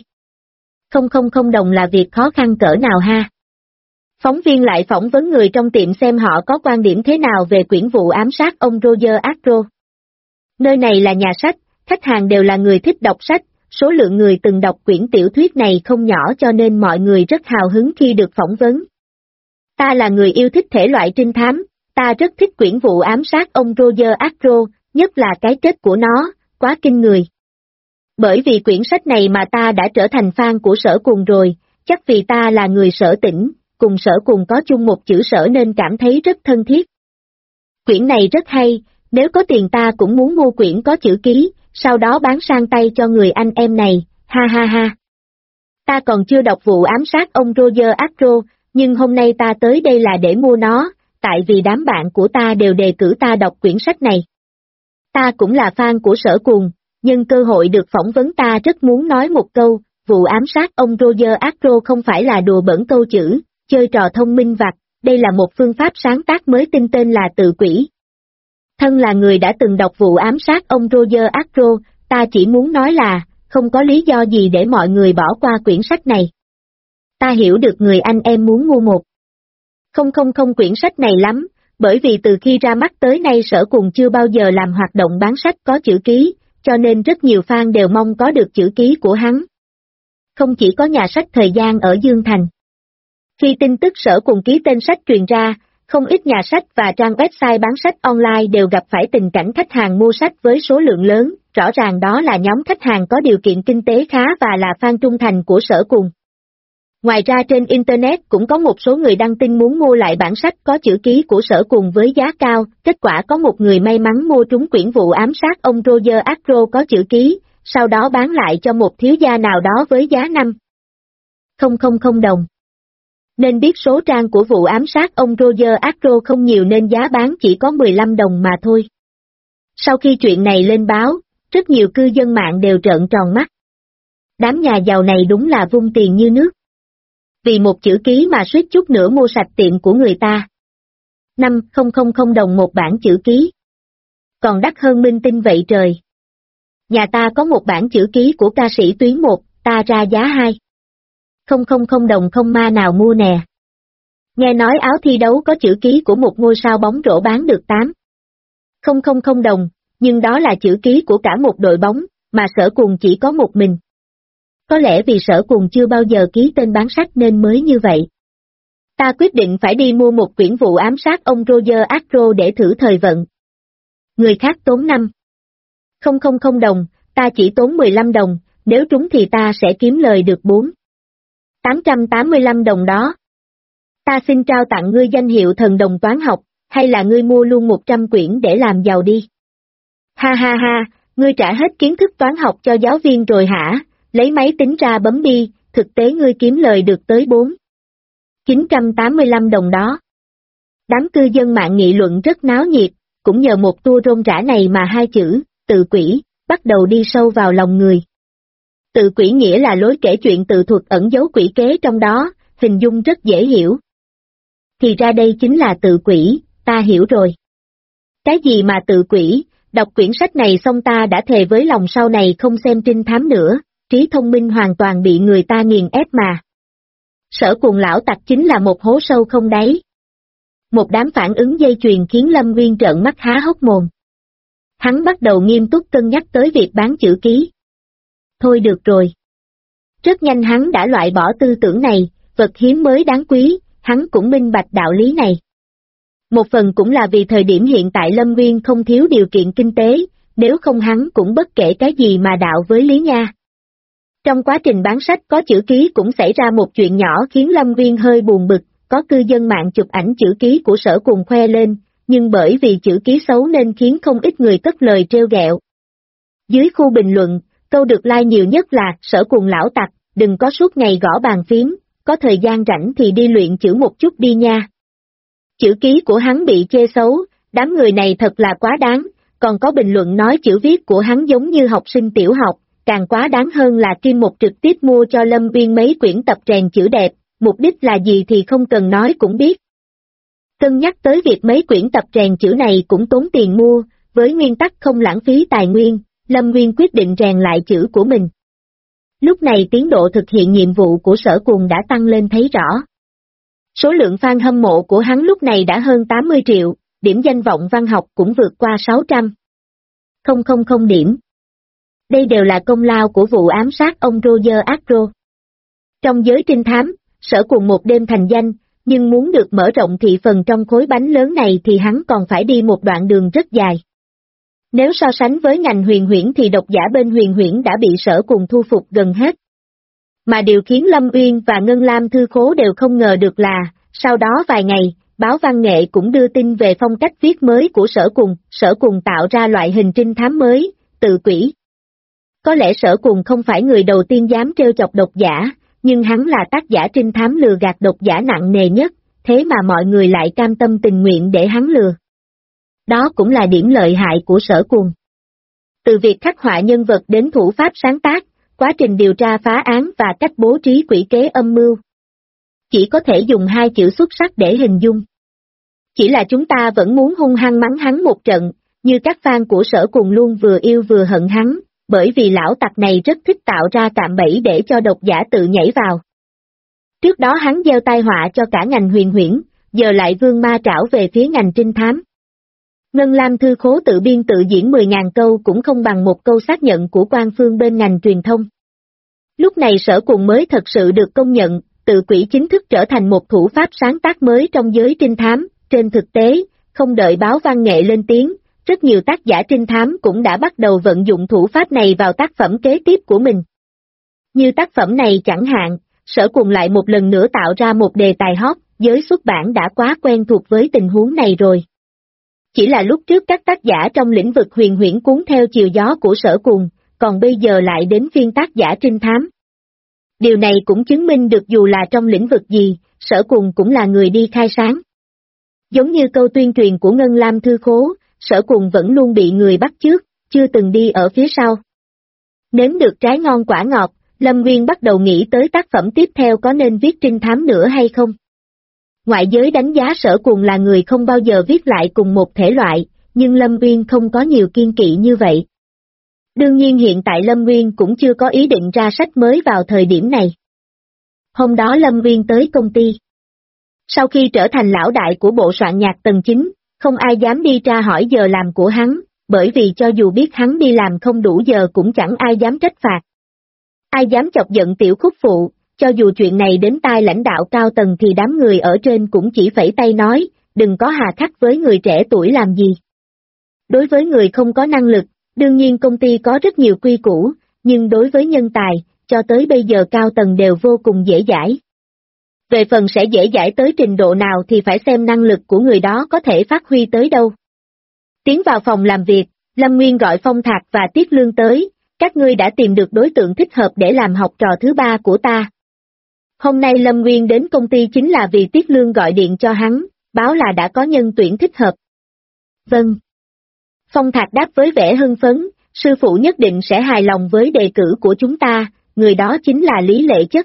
20,000 đồng là việc khó khăn cỡ nào ha. Phóng viên lại phỏng vấn người trong tiệm xem họ có quan điểm thế nào về quyển vụ ám sát ông Roger Astro. Nơi này là nhà sách, khách hàng đều là người thích đọc sách, số lượng người từng đọc quyển tiểu thuyết này không nhỏ cho nên mọi người rất hào hứng khi được phỏng vấn. Ta là người yêu thích thể loại trinh thám, ta rất thích quyển vụ ám sát ông Roger Astro, nhất là cái kết của nó, quá kinh người. Bởi vì quyển sách này mà ta đã trở thành fan của Sở Cùng rồi, chắc vì ta là người Sở Tỉnh, cùng Sở Cùng có chung một chữ Sở nên cảm thấy rất thân thiết. Quyển này rất hay, nếu có tiền ta cũng muốn mua quyển có chữ ký, sau đó bán sang tay cho người anh em này, ha ha ha. Ta còn chưa đọc vụ ám sát ông Roger Astro, nhưng hôm nay ta tới đây là để mua nó, tại vì đám bạn của ta đều đề cử ta đọc quyển sách này. Ta cũng là fan của Sở Cùng, nhưng cơ hội được phỏng vấn ta rất muốn nói một câu, vụ ám sát ông Roger Astro không phải là đùa bẩn câu chữ, chơi trò thông minh vặt, đây là một phương pháp sáng tác mới tinh tên là tự quỷ. Thân là người đã từng đọc vụ ám sát ông Roger Astro, ta chỉ muốn nói là, không có lý do gì để mọi người bỏ qua quyển sách này. Ta hiểu được người anh em muốn mua 1,000 quyển sách này lắm, bởi vì từ khi ra mắt tới nay Sở Cùng chưa bao giờ làm hoạt động bán sách có chữ ký, cho nên rất nhiều fan đều mong có được chữ ký của hắn. Không chỉ có nhà sách Thời Gian ở Dương Thành. Khi tin tức Sở Cùng ký tên sách truyền ra, không ít nhà sách và trang website bán sách online đều gặp phải tình cảnh khách hàng mua sách với số lượng lớn, rõ ràng đó là nhóm khách hàng có điều kiện kinh tế khá và là fan trung thành của Sở Cùng. Ngoài ra trên Internet cũng có một số người đăng tin muốn mua lại bản sách có chữ ký của Sở Cùng với giá cao, kết quả có một người may mắn mua trúng quyển vụ ám sát ông Roger Astro có chữ ký, sau đó bán lại cho một thiếu gia nào đó với giá 5,000 đồng. Nên biết số trang của vụ ám sát ông Roger Astro không nhiều nên giá bán chỉ có 15 đồng mà thôi. Sau khi chuyện này lên báo, rất nhiều cư dân mạng đều trợn tròn mắt. Đám nhà giàu này đúng là vung tiền như nước. Vì một chữ ký mà suýt chút nữa mua sạch tiệm của người ta. 5,000 đồng một bản chữ ký. Còn đắt hơn minh tinh vậy trời. Nhà ta có một bản chữ ký của ca sĩ Tuyến 1, ta ra giá 2,000 đồng không ma nào mua nè. Nghe nói áo thi đấu có chữ ký của một ngôi sao bóng rổ bán được 8,000 đồng, nhưng đó là chữ ký của cả một đội bóng, mà Sở Cùng chỉ có một mình. Có lẽ vì Sở Cùng chưa bao giờ ký tên bán sách nên mới như vậy. Ta quyết định phải đi mua một quyển vụ ám sát ông Roger Astro để thử thời vận. Người khác tốn 5,000 đồng, ta chỉ tốn 15 đồng, nếu trúng thì ta sẽ kiếm lời được 885 đồng đó. Ta xin trao tặng ngươi danh hiệu thần đồng toán học, hay là ngươi mua luôn 100 quyển để làm giàu đi. Ha ha ha, ngươi trả hết kiến thức toán học cho giáo viên rồi hả, lấy máy tính ra bấm đi, thực tế ngươi kiếm lời được tới 985 đồng đó. Đám cư dân mạng nghị luận rất náo nhiệt, cũng nhờ một tour rôm rả này mà hai chữ, tự quỷ, bắt đầu đi sâu vào lòng người. Tự quỷ nghĩa là lối kể chuyện tự thuật ẩn giấu quỷ kế trong đó, hình dung rất dễ hiểu. Thì ra đây chính là tự quỷ, ta hiểu rồi. Cái gì mà tự quỷ, đọc quyển sách này xong ta đã thề với lòng sau này không xem trinh thám nữa, trí thông minh hoàn toàn bị người ta nghiền ép mà. Sở Cuồng lão tặc chính là một hố sâu không đáy. Một đám phản ứng dây chuyền khiến Lâm Nguyên trợn mắt há hốc mồm. Hắn bắt đầu nghiêm túc cân nhắc tới việc bán chữ ký. Thôi được rồi. Rất nhanh hắn đã loại bỏ tư tưởng này, vật hiếm mới đáng quý, hắn cũng minh bạch đạo lý này. Một phần cũng là vì thời điểm hiện tại Lâm Nguyên không thiếu điều kiện kinh tế, nếu không hắn cũng bất kể cái gì mà đạo với Lý Nha. Trong quá trình bán sách có chữ ký cũng xảy ra một chuyện nhỏ khiến Lâm Nguyên hơi buồn bực, có cư dân mạng chụp ảnh chữ ký của Sở Cuồng khoe lên, nhưng bởi vì chữ ký xấu nên khiến không ít người cất lời trêu ghẹo. Dưới khu bình luận, câu được like nhiều nhất là Sở Cuồng lão tặc, đừng có suốt ngày gõ bàn phím, có thời gian rảnh thì đi luyện chữ một chút đi nha. Chữ ký của hắn bị chê xấu, đám người này thật là quá đáng, còn có bình luận nói chữ viết của hắn giống như học sinh tiểu học, càng quá đáng hơn là Kim Một trực tiếp mua cho Lâm Nguyên mấy quyển tập rèn chữ đẹp, mục đích là gì thì không cần nói cũng biết. Cân nhắc tới việc mấy quyển tập rèn chữ này cũng tốn tiền mua, với nguyên tắc không lãng phí tài nguyên, Lâm Nguyên quyết định rèn lại chữ của mình. Lúc này tiến độ thực hiện nhiệm vụ của Sở Cuồng đã tăng lên thấy rõ. Số lượng fan hâm mộ của hắn lúc này đã hơn 80 triệu, điểm danh vọng văn học cũng vượt qua 600.000 điểm. Đây đều là công lao của vụ ám sát ông Roger Agro. Trong giới trinh thám, Sở Cuồng một đêm thành danh, nhưng muốn được mở rộng thị phần trong khối bánh lớn này thì hắn còn phải đi một đoạn đường rất dài. Nếu so sánh với ngành huyền huyễn thì độc giả bên huyền huyễn đã bị Sở Cuồng thu phục gần hết. Mà điều khiến Lâm Uyên và Ngân Lam Thư Khố đều không ngờ được là, sau đó vài ngày, báo văn nghệ cũng đưa tin về phong cách viết mới của Sở Cuồng tạo ra loại hình trinh thám mới, tự quỷ. Có lẽ Sở Cuồng không phải người đầu tiên dám trêu chọc độc giả, nhưng hắn là tác giả trinh thám lừa gạt độc giả nặng nề nhất, thế mà mọi người lại cam tâm tình nguyện để hắn lừa. Đó cũng là điểm lợi hại của Sở Cuồng. Từ việc khắc họa nhân vật đến thủ pháp sáng tác, quá trình điều tra phá án và cách bố trí quỷ kế âm mưu. Chỉ có thể dùng hai chữ xuất sắc để hình dung. Chỉ là chúng ta vẫn muốn hung hăng mắng hắn một trận, như các fan của Sở Cuồng luôn vừa yêu vừa hận hắn, bởi vì lão tặc này rất thích tạo ra cạm bẫy để cho độc giả tự nhảy vào. Trước đó hắn gieo tai họa cho cả ngành huyền huyễn, giờ lại vương ma trảo về phía ngành trinh thám. Ngân Lam Thư Khố tự biên tự diễn 10.000 câu cũng không bằng một câu xác nhận của quan phương bên ngành truyền thông. Lúc này Sở Cuồng mới thật sự được công nhận, tự quỷ chính thức trở thành một thủ pháp sáng tác mới trong giới trinh thám. Trên thực tế, không đợi báo văn nghệ lên tiếng, rất nhiều tác giả trinh thám cũng đã bắt đầu vận dụng thủ pháp này vào tác phẩm kế tiếp của mình. Như tác phẩm này chẳng hạn, Sở Cuồng lại một lần nữa tạo ra một đề tài hot, giới xuất bản đã quá quen thuộc với tình huống này rồi. Chỉ là lúc trước các tác giả trong lĩnh vực huyền huyễn cuốn theo chiều gió của Sở Cuồng, còn bây giờ lại đến phiên tác giả trinh thám. Điều này cũng chứng minh được dù là trong lĩnh vực gì, Sở Cuồng cũng là người đi khai sáng. Giống như câu tuyên truyền của Ngân Lam Thư Khố, Sở Cuồng vẫn luôn bị người bắt chước, chưa từng đi ở phía sau. Nếm được trái ngon quả ngọt, Lâm Nguyên bắt đầu nghĩ tới tác phẩm tiếp theo có nên viết trinh thám nữa hay không. Ngoại giới đánh giá Sở Cuồng là người không bao giờ viết lại cùng một thể loại, nhưng Lâm Nguyên không có nhiều kiên kỵ như vậy. Đương nhiên hiện tại Lâm Nguyên cũng chưa có ý định ra sách mới vào thời điểm này. Hôm đó Lâm Nguyên tới công ty. Sau khi trở thành lão đại của bộ soạn nhạc tầng 9, không ai dám đi tra hỏi giờ làm của hắn, bởi vì cho dù biết hắn đi làm không đủ giờ cũng chẳng ai dám trách phạt. Ai dám chọc giận tiểu khúc phụ, cho dù chuyện này đến tai lãnh đạo cao tầng thì đám người ở trên cũng chỉ phẩy tay nói, đừng có hà khắc với người trẻ tuổi làm gì. Đối với người không có năng lực, đương nhiên công ty có rất nhiều quy củ, nhưng đối với nhân tài, cho tới bây giờ cao tầng đều vô cùng dễ dãi. Về phần sẽ dễ dãi tới trình độ nào thì phải xem năng lực của người đó có thể phát huy tới đâu. Tiến vào phòng làm việc, Lâm Nguyên gọi Phong Thạc và Tiết Lương tới, các ngươi đã tìm được đối tượng thích hợp để làm học trò thứ ba của ta. Hôm nay Lâm Nguyên đến công ty chính là vì Tiết Lương gọi điện cho hắn, báo là đã có nhân tuyển thích hợp. Vâng. Phong Thạc đáp với vẻ hưng phấn, sư phụ nhất định sẽ hài lòng với đề cử của chúng ta, người đó chính là Lý Lệ Chất.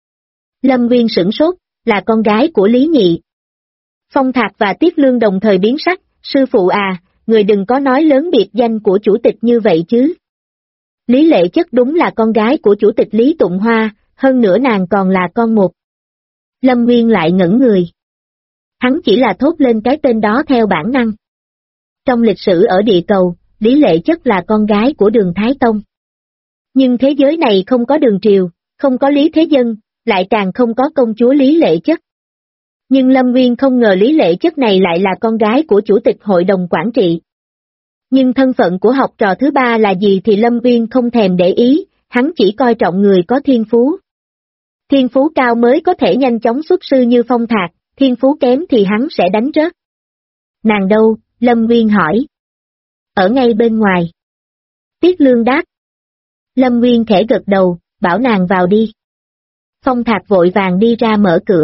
Lâm Nguyên sửng sốt, là con gái của Lý Nhị. Phong Thạc và Tiết Lương đồng thời biến sắc, sư phụ à, người đừng có nói lớn biệt danh của chủ tịch như vậy chứ. Lý Lệ Chất đúng là con gái của chủ tịch Lý Tụng Hoa, hơn nữa nàng còn là con một. Lâm Nguyên lại ngẩn người. Hắn chỉ là thốt lên cái tên đó theo bản năng. Trong lịch sử ở địa cầu, Lý Lệ Chất là con gái của Đường Thái Tông. Nhưng thế giới này không có Đường Triều, không có Lý Thế Dân, lại càng không có công chúa Lý Lệ Chất. Nhưng Lâm Nguyên không ngờ Lý Lệ Chất này lại là con gái của chủ tịch hội đồng quản trị. Nhưng thân phận của học trò thứ ba là gì thì Lâm Nguyên không thèm để ý, hắn chỉ coi trọng người có thiên phú. Thiên phú cao mới có thể nhanh chóng xuất sư như Phong Thạc, thiên phú kém thì hắn sẽ đánh rớt. Nàng đâu? Lâm Nguyên hỏi. Ở ngay bên ngoài. Tiết Lương đáp. Lâm Nguyên khẽ gật đầu, bảo nàng vào đi. Phong Thạc vội vàng đi ra mở cửa.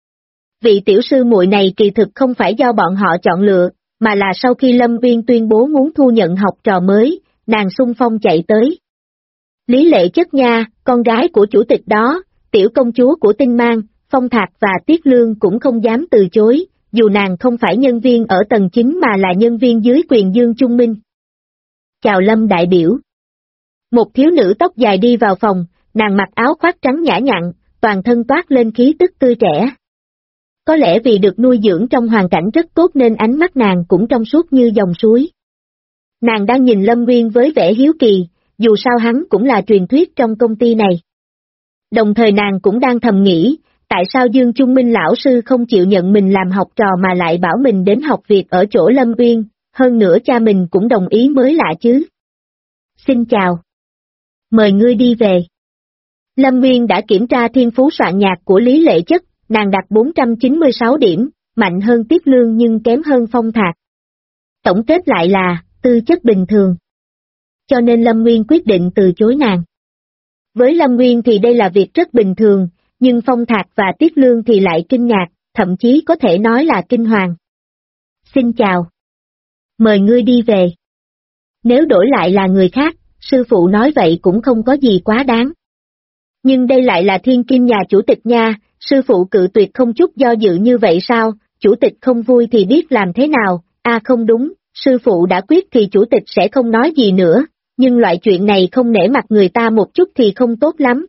Vị tiểu sư muội này kỳ thực không phải do bọn họ chọn lựa, mà là sau khi Lâm Nguyên tuyên bố muốn thu nhận học trò mới, nàng xung phong chạy tới. Lý Lệ Chất nha, con gái của chủ tịch đó, tiểu công chúa của Tinh Mang, Phong Thạc và Tiết Lương cũng không dám từ chối, dù nàng không phải nhân viên ở tầng 9 mà là nhân viên dưới quyền Dương Trung Minh. Chào Lâm đại biểu. Một thiếu nữ tóc dài đi vào phòng, nàng mặc áo khoác trắng nhã nhặn, toàn thân toát lên khí tức tươi trẻ. Có lẽ vì được nuôi dưỡng trong hoàn cảnh rất tốt nên ánh mắt nàng cũng trong suốt như dòng suối. Nàng đang nhìn Lâm Nguyên với vẻ hiếu kỳ, dù sao hắn cũng là truyền thuyết trong công ty này. Đồng thời nàng cũng đang thầm nghĩ, tại sao Dương Trung Minh lão sư không chịu nhận mình làm học trò mà lại bảo mình đến học việc ở chỗ Lâm Nguyên, hơn nữa cha mình cũng đồng ý mới lạ chứ. Xin chào. Mời ngươi đi về. Lâm Nguyên đã kiểm tra thiên phú soạn nhạc của Lý Lệ Chất, nàng đạt 496 điểm, mạnh hơn Tiết Lương nhưng kém hơn Phong Thạc. Tổng kết lại là, tư chất bình thường. Cho nên Lâm Nguyên quyết định từ chối nàng. Với Lâm Nguyên thì đây là việc rất bình thường, nhưng Phong Thạc và Tiết Lương thì lại kinh ngạc, thậm chí có thể nói là kinh hoàng. Xin chào. Mời ngươi đi về. Nếu đổi lại là người khác, sư phụ nói vậy cũng không có gì quá đáng. Nhưng đây lại là thiên kim nhà chủ tịch nha, sư phụ cự tuyệt không chút do dự như vậy sao, chủ tịch không vui thì biết làm thế nào, không đúng, sư phụ đã quyết thì chủ tịch sẽ không nói gì nữa, nhưng loại chuyện này không nể mặt người ta một chút thì không tốt lắm.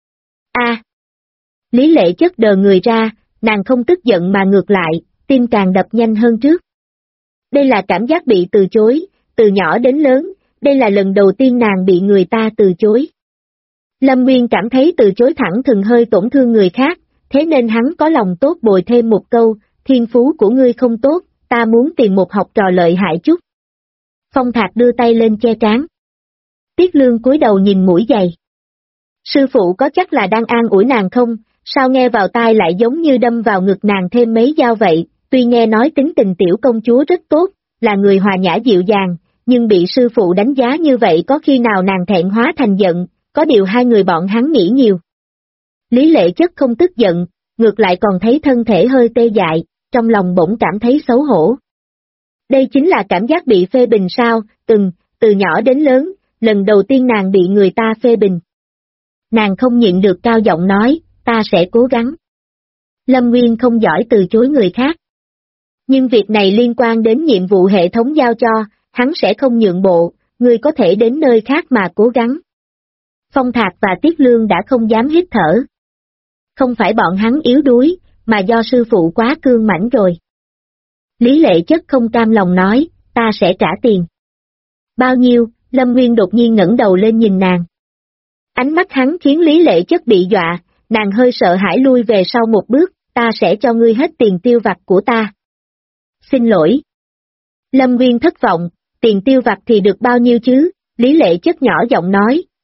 Lý Lệ Chất đờ người ra, nàng không tức giận mà ngược lại, tim càng đập nhanh hơn trước. Đây là cảm giác bị từ chối, từ nhỏ đến lớn, đây là lần đầu tiên nàng bị người ta từ chối. Lâm Nguyên cảm thấy từ chối thẳng thừng hơi tổn thương người khác, thế nên hắn có lòng tốt bồi thêm một câu, thiên phú của ngươi không tốt, ta muốn tìm một học trò lợi hại chút. Phong Thạc đưa tay lên che trán. Tiết Lương cúi đầu nhìn mũi giày. Sư phụ có chắc là đang an ủi nàng không, sao nghe vào tai lại giống như đâm vào ngực nàng thêm mấy dao vậy, tuy nghe nói tính tình tiểu công chúa rất tốt, là người hòa nhã dịu dàng, nhưng bị sư phụ đánh giá như vậy có khi nào nàng thẹn hóa thành giận, có điều hai người bọn hắn nghĩ nhiều. Lý Lệ Chất không tức giận, ngược lại còn thấy thân thể hơi tê dại, trong lòng bỗng cảm thấy xấu hổ. Đây chính là cảm giác bị phê bình sao, từ nhỏ đến lớn, lần đầu tiên nàng bị người ta phê bình. Nàng không nhịn được cao giọng nói, ta sẽ cố gắng. Lâm Nguyên không giỏi từ chối người khác. Nhưng việc này liên quan đến nhiệm vụ hệ thống giao cho, hắn sẽ không nhượng bộ, ngươi có thể đến nơi khác mà cố gắng. Phong Thạc và Tiết Lương đã không dám hít thở. Không phải bọn hắn yếu đuối, mà do sư phụ quá cương mãnh rồi. Lý Lệ Chất không cam lòng nói, ta sẽ trả tiền. Bao nhiêu? Lâm Nguyên đột nhiên ngẩng đầu lên nhìn nàng. Ánh mắt hắn khiến Lý Lệ Chất bị dọa, nàng hơi sợ hãi lui về sau một bước, ta sẽ cho ngươi hết tiền tiêu vặt của ta. Xin lỗi. Lâm Nguyên thất vọng, tiền tiêu vặt thì được bao nhiêu chứ? Lý Lệ Chất nhỏ giọng nói,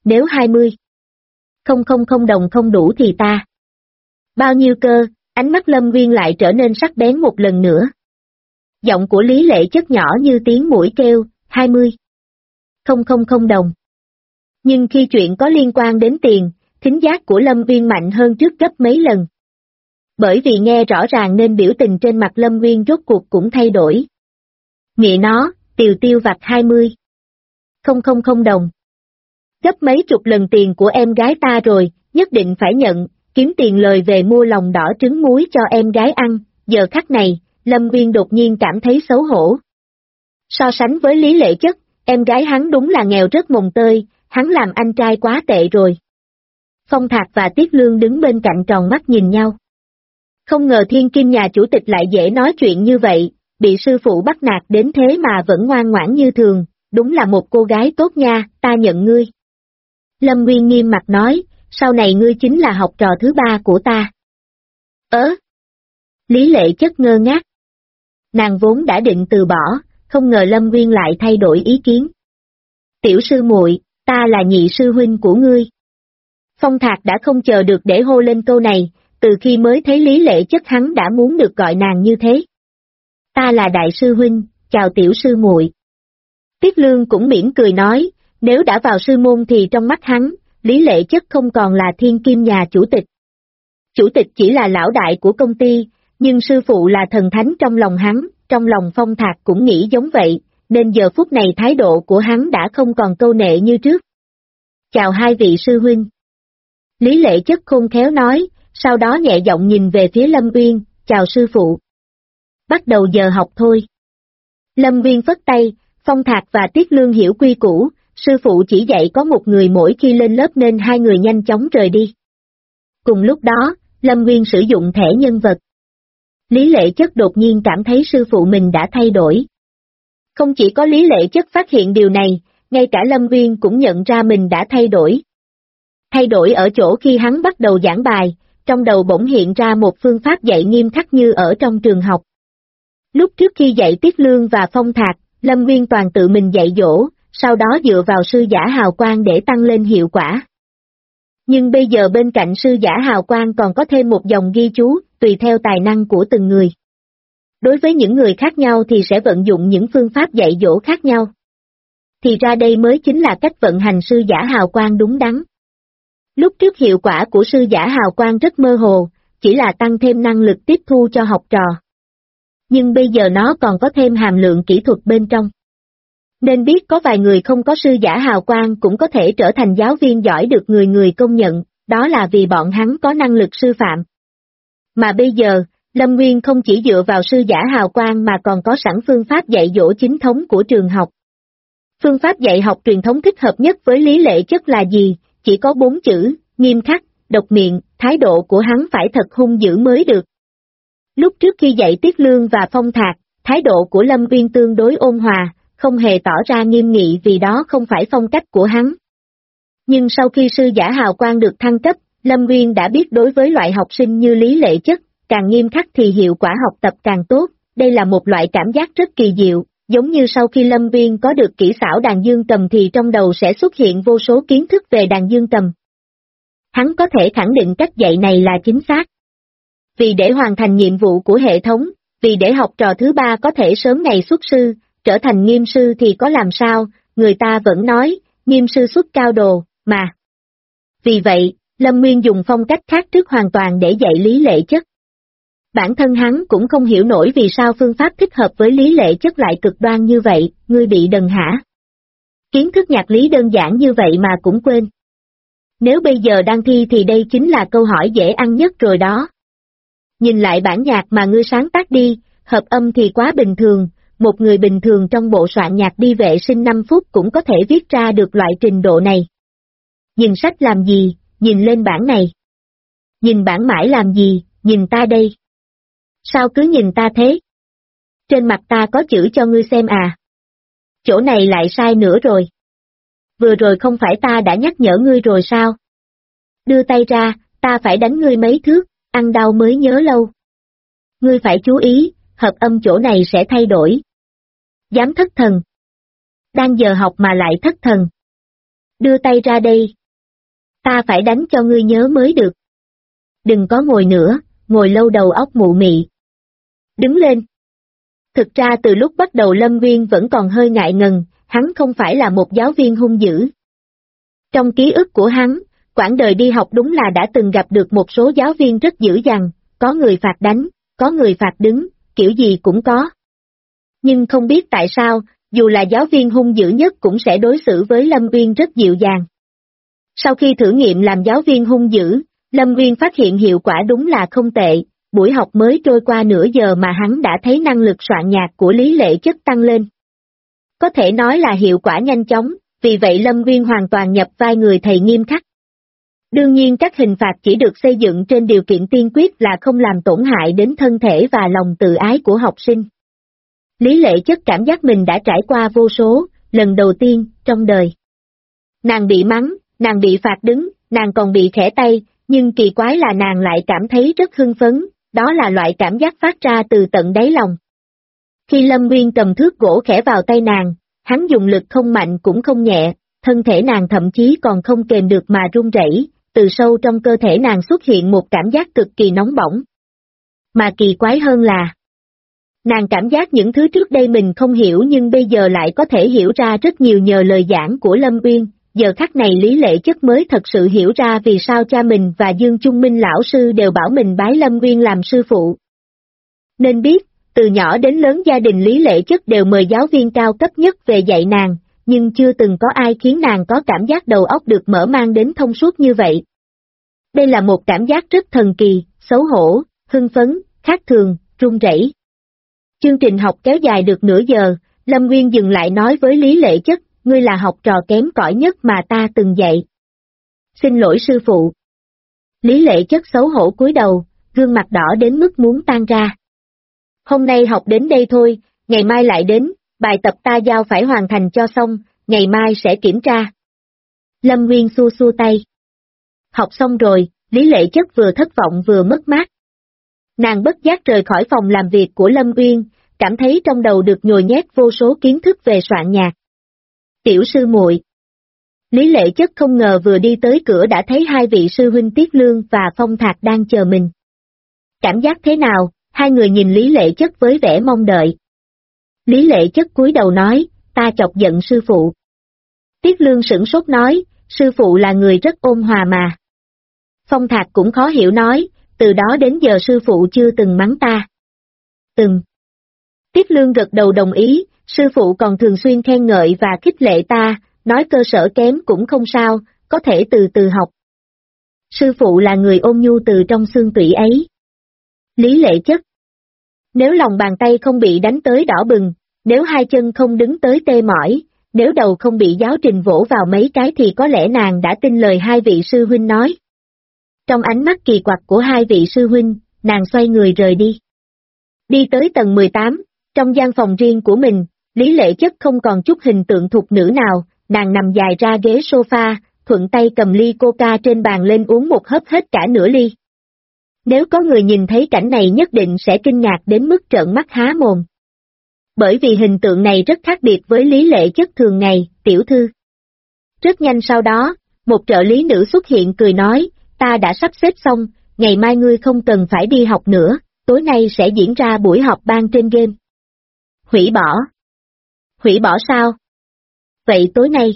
nếu 20. Không đồng không đủ thì ta. Bao nhiêu cơ, ánh mắt Lâm Nguyên lại trở nên sắc bén một lần nữa. Giọng của Lý Lệ Chất nhỏ như tiếng muỗi kêu, 20. Không đồng. Nhưng khi chuyện có liên quan đến tiền, thính giác của Lâm Nguyên mạnh hơn trước gấp mấy lần. Bởi vì nghe rõ ràng nên biểu tình trên mặt Lâm Nguyên rốt cuộc cũng thay đổi. Nghị nó, tiêu vặt 20. Không đồng. Gấp mấy chục lần tiền của em gái ta rồi, nhất định phải nhận, kiếm tiền lời về mua lòng đỏ trứng muối cho em gái ăn, giờ khắc này, Lâm Nguyên đột nhiên cảm thấy xấu hổ. So sánh với Lý Lệ Chất, em gái hắn đúng là nghèo rất mồng tơi, hắn làm anh trai quá tệ rồi. Phong Thạc và Tiết Lương đứng bên cạnh tròn mắt nhìn nhau. Không ngờ thiên kim nhà chủ tịch lại dễ nói chuyện như vậy, bị sư phụ bắt nạt đến thế mà vẫn ngoan ngoãn như thường, đúng là một cô gái tốt nha, ta nhận ngươi. Lâm Nguyên nghiêm mặt nói, sau này ngươi chính là học trò thứ 3 của ta. Lý Lệ Chất ngơ ngác. Nàng vốn đã định từ bỏ, không ngờ Lâm Nguyên lại thay đổi ý kiến. Tiểu sư muội, ta là nhị sư huynh của ngươi. Phong Thạc đã không chờ được để hô lên câu này, từ khi mới thấy Lý Lệ Chất hắn đã muốn được gọi nàng như thế. Ta là đại sư huynh, chào tiểu sư muội. Tiết Lương cũng mỉm cười nói, nếu đã vào sư môn thì trong mắt hắn, Lý Lệ Chất không còn là thiên kim nhà chủ tịch. Chủ tịch chỉ là lão đại của công ty, nhưng sư phụ là thần thánh trong lòng hắn, trong lòng Phong Thạc cũng nghĩ giống vậy, nên giờ phút này thái độ của hắn đã không còn câu nệ như trước. Chào hai vị sư huynh. Lý Lệ Chất khôn khéo nói, sau đó nhẹ giọng nhìn về phía Lâm Nguyên, chào sư phụ. Bắt đầu giờ học thôi. Lâm Nguyên phất tay, Phong Thạc và Tiết Lương hiểu quy củ, sư phụ chỉ dạy có một người mỗi khi lên lớp nên hai người nhanh chóng rời đi. Cùng lúc đó, Lâm Nguyên sử dụng thẻ nhân vật. Lý Lệ Chất đột nhiên cảm thấy sư phụ mình đã thay đổi. Không chỉ có Lý Lệ Chất phát hiện điều này, ngay cả Lâm Nguyên cũng nhận ra mình đã thay đổi. Thay đổi ở chỗ khi hắn bắt đầu giảng bài, trong đầu bỗng hiện ra một phương pháp dạy nghiêm khắc như ở trong trường học. Lúc trước khi dạy Tiết Lương và Phong Thạc, Lâm Nguyên toàn tự mình dạy dỗ, sau đó dựa vào sư giả hào quang để tăng lên hiệu quả. Nhưng bây giờ bên cạnh sư giả hào quang còn có thêm một dòng ghi chú, tùy theo tài năng của từng người. Đối với những người khác nhau thì sẽ vận dụng những phương pháp dạy dỗ khác nhau. Thì ra đây mới chính là cách vận hành sư giả hào quang đúng đắn. Lúc trước hiệu quả của sư giả hào quang rất mơ hồ, chỉ là tăng thêm năng lực tiếp thu cho học trò. Nhưng bây giờ nó còn có thêm hàm lượng kỹ thuật bên trong. Nên biết có vài người không có sư giả hào quang cũng có thể trở thành giáo viên giỏi được người người công nhận, đó là vì bọn hắn có năng lực sư phạm. Mà bây giờ, Lâm Nguyên không chỉ dựa vào sư giả hào quang mà còn có sẵn phương pháp dạy dỗ chính thống của trường học. Phương pháp dạy học truyền thống thích hợp nhất với Lý Lệ Chất là gì? Chỉ có 4 chữ, nghiêm khắc, độc miệng, thái độ của hắn phải thật hung dữ mới được. Lúc trước khi dạy Tiết Lương và Phong Thạc, thái độ của Lâm Nguyên tương đối ôn hòa, không hề tỏ ra nghiêm nghị vì đó không phải phong cách của hắn. Nhưng sau khi sư giả hào quang được thăng cấp, Lâm Nguyên đã biết đối với loại học sinh như Lý Lệ Chất, càng nghiêm khắc thì hiệu quả học tập càng tốt, đây là một loại cảm giác rất kỳ diệu, giống như sau khi Lâm Nguyên có được kỹ xảo đàn dương cầm thì trong đầu sẽ xuất hiện vô số kiến thức về đàn dương cầm. Hắn có thể khẳng định cách dạy này là chính xác. Vì để hoàn thành nhiệm vụ của hệ thống, vì để học trò thứ 3 có thể sớm ngày xuất sư, trở thành nghiêm sư thì có làm sao, người ta vẫn nói, nghiêm sư xuất cao đồ, mà. Vì vậy, Lâm Nguyên dùng phong cách khác trước hoàn toàn để dạy Lý Lệ Chất. Bản thân hắn cũng không hiểu nổi vì sao phương pháp thích hợp với Lý Lệ Chất lại cực đoan như vậy, ngươi bị đần hả? Kiến thức nhạc lý đơn giản như vậy mà cũng quên. Nếu bây giờ đang thi thì đây chính là câu hỏi dễ ăn nhất rồi đó. Nhìn lại bản nhạc mà ngươi sáng tác đi, hợp âm thì quá bình thường, một người bình thường trong bộ soạn nhạc đi vệ sinh 5 phút cũng có thể viết ra được loại trình độ này. Nhìn sách làm gì, nhìn lên bảng này. Nhìn bảng mãi làm gì, nhìn ta đây. Sao cứ nhìn ta thế? Trên mặt ta có chữ cho ngươi xem à? Chỗ này lại sai nữa rồi. Vừa rồi không phải ta đã nhắc nhở ngươi rồi sao? Đưa tay ra, ta phải đánh ngươi mấy thước, ăn đau mới nhớ lâu. Ngươi phải chú ý, hợp âm chỗ này sẽ thay đổi. Dám thất thần. Đang giờ học mà lại thất thần. Đưa tay ra đây, Ta phải đánh cho ngươi nhớ mới được. Đừng có ngồi nữa, ngồi lâu đầu óc mụ mị. Đứng lên. Thực ra từ lúc bắt đầu Lâm Nguyên vẫn còn hơi ngại ngần, hắn không phải là một giáo viên hung dữ. Trong ký ức của hắn, quãng đời đi học đúng là đã từng gặp được một số giáo viên rất dữ dằn, có người phạt đánh, có người phạt đứng, kiểu gì cũng có. Nhưng không biết tại sao, dù là giáo viên hung dữ nhất cũng sẽ đối xử với Lâm Nguyên rất dịu dàng. Sau khi thử nghiệm làm giáo viên hung dữ, Lâm Nguyên phát hiện hiệu quả đúng là không tệ, buổi học mới trôi qua nửa giờ mà hắn đã thấy năng lực soạn nhạc của Lý Lệ Chất tăng lên. Có thể nói là hiệu quả nhanh chóng, vì vậy Lâm Nguyên hoàn toàn nhập vai người thầy nghiêm khắc. Đương nhiên các hình phạt chỉ được xây dựng trên điều kiện tiên quyết là không làm tổn hại đến thân thể và lòng tự ái của học sinh. Lý Lệ Chất cảm giác mình đã trải qua vô số, lần đầu tiên, trong đời. Nàng bị mắng, nàng bị phạt đứng, nàng còn bị khẽ tay, nhưng kỳ quái là nàng lại cảm thấy rất hưng phấn, đó là loại cảm giác phát ra từ tận đáy lòng. Khi Lâm Nguyên cầm thước gỗ khẽ vào tay nàng, hắn dùng lực không mạnh cũng không nhẹ, thân thể nàng thậm chí còn không kềm được mà run rẩy, từ sâu trong cơ thể nàng xuất hiện một cảm giác cực kỳ nóng bỏng. Mà kỳ quái hơn là, nàng cảm giác những thứ trước đây mình không hiểu nhưng bây giờ lại có thể hiểu ra rất nhiều nhờ lời giảng của Lâm Nguyên. Giờ khắc này Lý Lệ Chất mới thật sự hiểu ra vì sao cha mình và Dương Trung Minh lão sư đều bảo mình bái Lâm Nguyên làm sư phụ. Nên biết, từ nhỏ đến lớn gia đình Lý Lệ Chất đều mời giáo viên cao cấp nhất về dạy nàng, nhưng chưa từng có ai khiến nàng có cảm giác đầu óc được mở mang đến thông suốt như vậy. Đây là một cảm giác rất thần kỳ, xấu hổ, hưng phấn, khác thường, run rẩy. Chương trình học kéo dài được nửa giờ, Lâm Nguyên dừng lại nói với Lý Lệ Chất, ngươi là học trò kém cỏi nhất mà ta từng dạy. Xin lỗi sư phụ. Lý Lệ Chất xấu hổ cúi đầu, gương mặt đỏ đến mức muốn tan ra. Hôm nay học đến đây thôi, ngày mai lại đến, bài tập ta giao phải hoàn thành cho xong, ngày mai sẽ kiểm tra. Lâm Nguyên xua xua tay. Học xong rồi, Lý Lệ Chất vừa thất vọng vừa mất mát. Nàng bất giác rời khỏi phòng làm việc của Lâm Nguyên, cảm thấy trong đầu được nhồi nhét vô số kiến thức về soạn nhạc. Tiểu sư muội. Lý Lệ Chất không ngờ vừa đi tới cửa đã thấy hai vị sư huynh Tiết Lương và Phong Thạc đang chờ mình. Cảm giác thế nào? Hai người nhìn Lý Lệ Chất với vẻ mong đợi. Lý Lệ Chất cúi đầu nói, ta chọc giận sư phụ. Tiết Lương sửng sốt nói, sư phụ là người rất ôn hòa mà. Phong Thạc cũng khó hiểu nói, từ đó đến giờ sư phụ chưa từng mắng ta. Từng. Tiết Lương gật đầu đồng ý, sư phụ còn thường xuyên khen ngợi và khích lệ ta, nói cơ sở kém cũng không sao, có thể từ từ học. Sư phụ là người ôn nhu từ trong xương tủy ấy. Lý Lệ Chất. Nếu lòng bàn tay không bị đánh tới đỏ bừng, nếu hai chân không đứng tới tê mỏi, nếu đầu không bị giáo trình vỗ vào mấy cái thì có lẽ nàng đã tin lời hai vị sư huynh nói. Trong ánh mắt kỳ quặc của hai vị sư huynh, nàng xoay người rời đi. Đi tới tầng 18, trong gian phòng riêng của mình, Lý Lệ Chất không còn chút hình tượng thục nữ nào, nàng nằm dài ra ghế sofa, thuận tay cầm ly coca trên bàn lên uống một hớp hết cả nửa ly. Nếu có người nhìn thấy cảnh này nhất định sẽ kinh ngạc đến mức trợn mắt há mồm. Bởi vì hình tượng này rất khác biệt với Lý Lệ Chất thường ngày, tiểu thư. Rất nhanh sau đó, một trợ lý nữ xuất hiện cười nói, ta đã sắp xếp xong, ngày mai ngươi không cần phải đi học nữa, tối nay sẽ diễn ra buổi họp ban trên game. Hủy bỏ. Hủy bỏ sao? Vậy tối nay?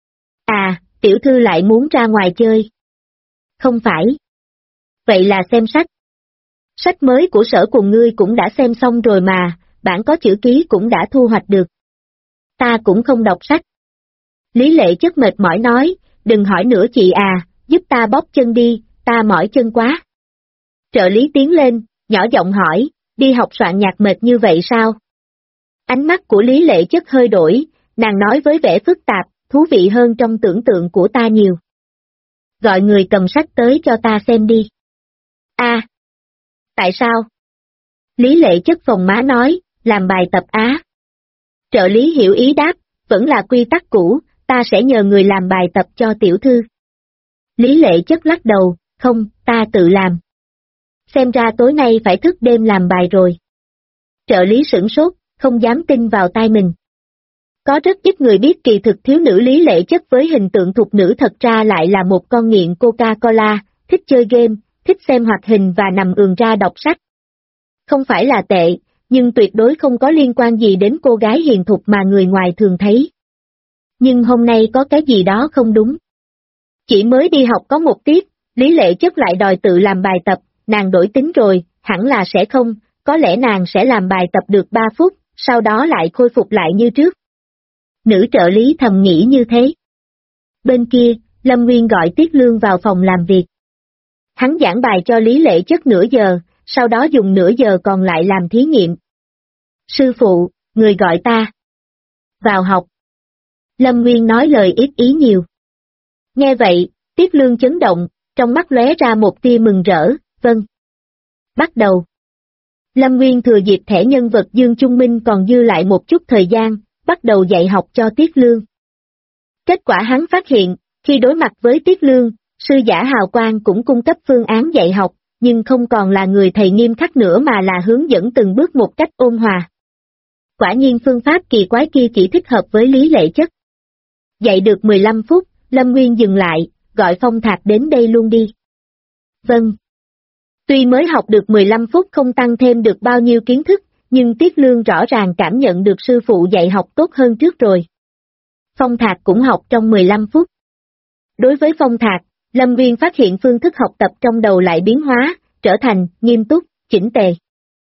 À, tiểu thư lại muốn ra ngoài chơi. Không phải. Vậy là xem sách. Sách mới của sở cùng ngươi cũng đã xem xong rồi mà, bản có chữ ký cũng đã thu hoạch được. Ta cũng không đọc sách. Lý Lệ Chất mệt mỏi nói, đừng hỏi nữa chị à, giúp ta bóp chân đi, ta mỏi chân quá. Trợ lý tiến lên, nhỏ giọng hỏi, đi học soạn nhạc mệt như vậy sao? Ánh mắt của Lý Lệ Chất hơi đổi, nàng nói với vẻ phức tạp, thú vị hơn trong tưởng tượng của ta nhiều. Gọi người cầm sách tới cho ta xem đi. À! Tại sao? Lý Lệ Chất phồng má nói, làm bài tập á. Trợ lý hiểu ý đáp, vẫn là quy tắc cũ, ta sẽ nhờ người làm bài tập cho tiểu thư. Lý Lệ Chất lắc đầu, không, ta tự làm. Xem ra tối nay phải thức đêm làm bài rồi. Trợ lý sửng sốt, không dám tin vào tai mình. Có rất ít người biết kỳ thực thiếu nữ Lý Lệ Chất với hình tượng thục nữ thật ra lại là một con nghiện Coca-Cola, thích chơi game, thích xem hoạt hình và nằm ườn ra đọc sách. Không phải là tệ, nhưng tuyệt đối không có liên quan gì đến cô gái hiền thục mà người ngoài thường thấy. Nhưng hôm nay có cái gì đó không đúng. Chỉ mới đi học có một tiết, Lý Lệ Chất lại đòi tự làm bài tập, nàng đổi tính rồi, hẳn là sẽ không, có lẽ nàng sẽ làm bài tập được 3 phút, sau đó lại khôi phục lại như trước. Nữ trợ lý thầm nghĩ như thế. Bên kia, Lâm Nguyên gọi Tiết Lương vào phòng làm việc. Hắn giảng bài cho Lý Lệ Chất nửa giờ, sau đó dùng nửa giờ còn lại làm thí nghiệm. Sư phụ, người gọi ta. Vào học. Lâm Nguyên nói lời ít ý nhiều. Nghe vậy, Tiết Lương chấn động, trong mắt lóe ra một tia mừng rỡ, vâng. Bắt đầu. Lâm Nguyên thừa dịp thẻ nhân vật Dương Trung Minh còn dư lại một chút thời gian, bắt đầu dạy học cho Tiết Lương. Kết quả hắn phát hiện, khi đối mặt với Tiết Lương, sư giả hào quang cũng cung cấp phương án dạy học, nhưng không còn là người thầy nghiêm khắc nữa mà là hướng dẫn từng bước một cách ôn hòa. Quả nhiên phương pháp kỳ quái kia chỉ thích hợp với Lý Lệ Chất. Dạy được 15 phút, Lâm Nguyên dừng lại, gọi Phong Thạc đến đây luôn đi. Vâng. Tuy mới học được 15 phút không tăng thêm được bao nhiêu kiến thức, nhưng Tiết Lương rõ ràng cảm nhận được sư phụ dạy học tốt hơn trước rồi. Phong Thạc cũng học trong 15 phút. Đối với Phong Thạc, Lâm Nguyên phát hiện phương thức học tập trong đầu lại biến hóa, trở thành nghiêm túc, chỉnh tề.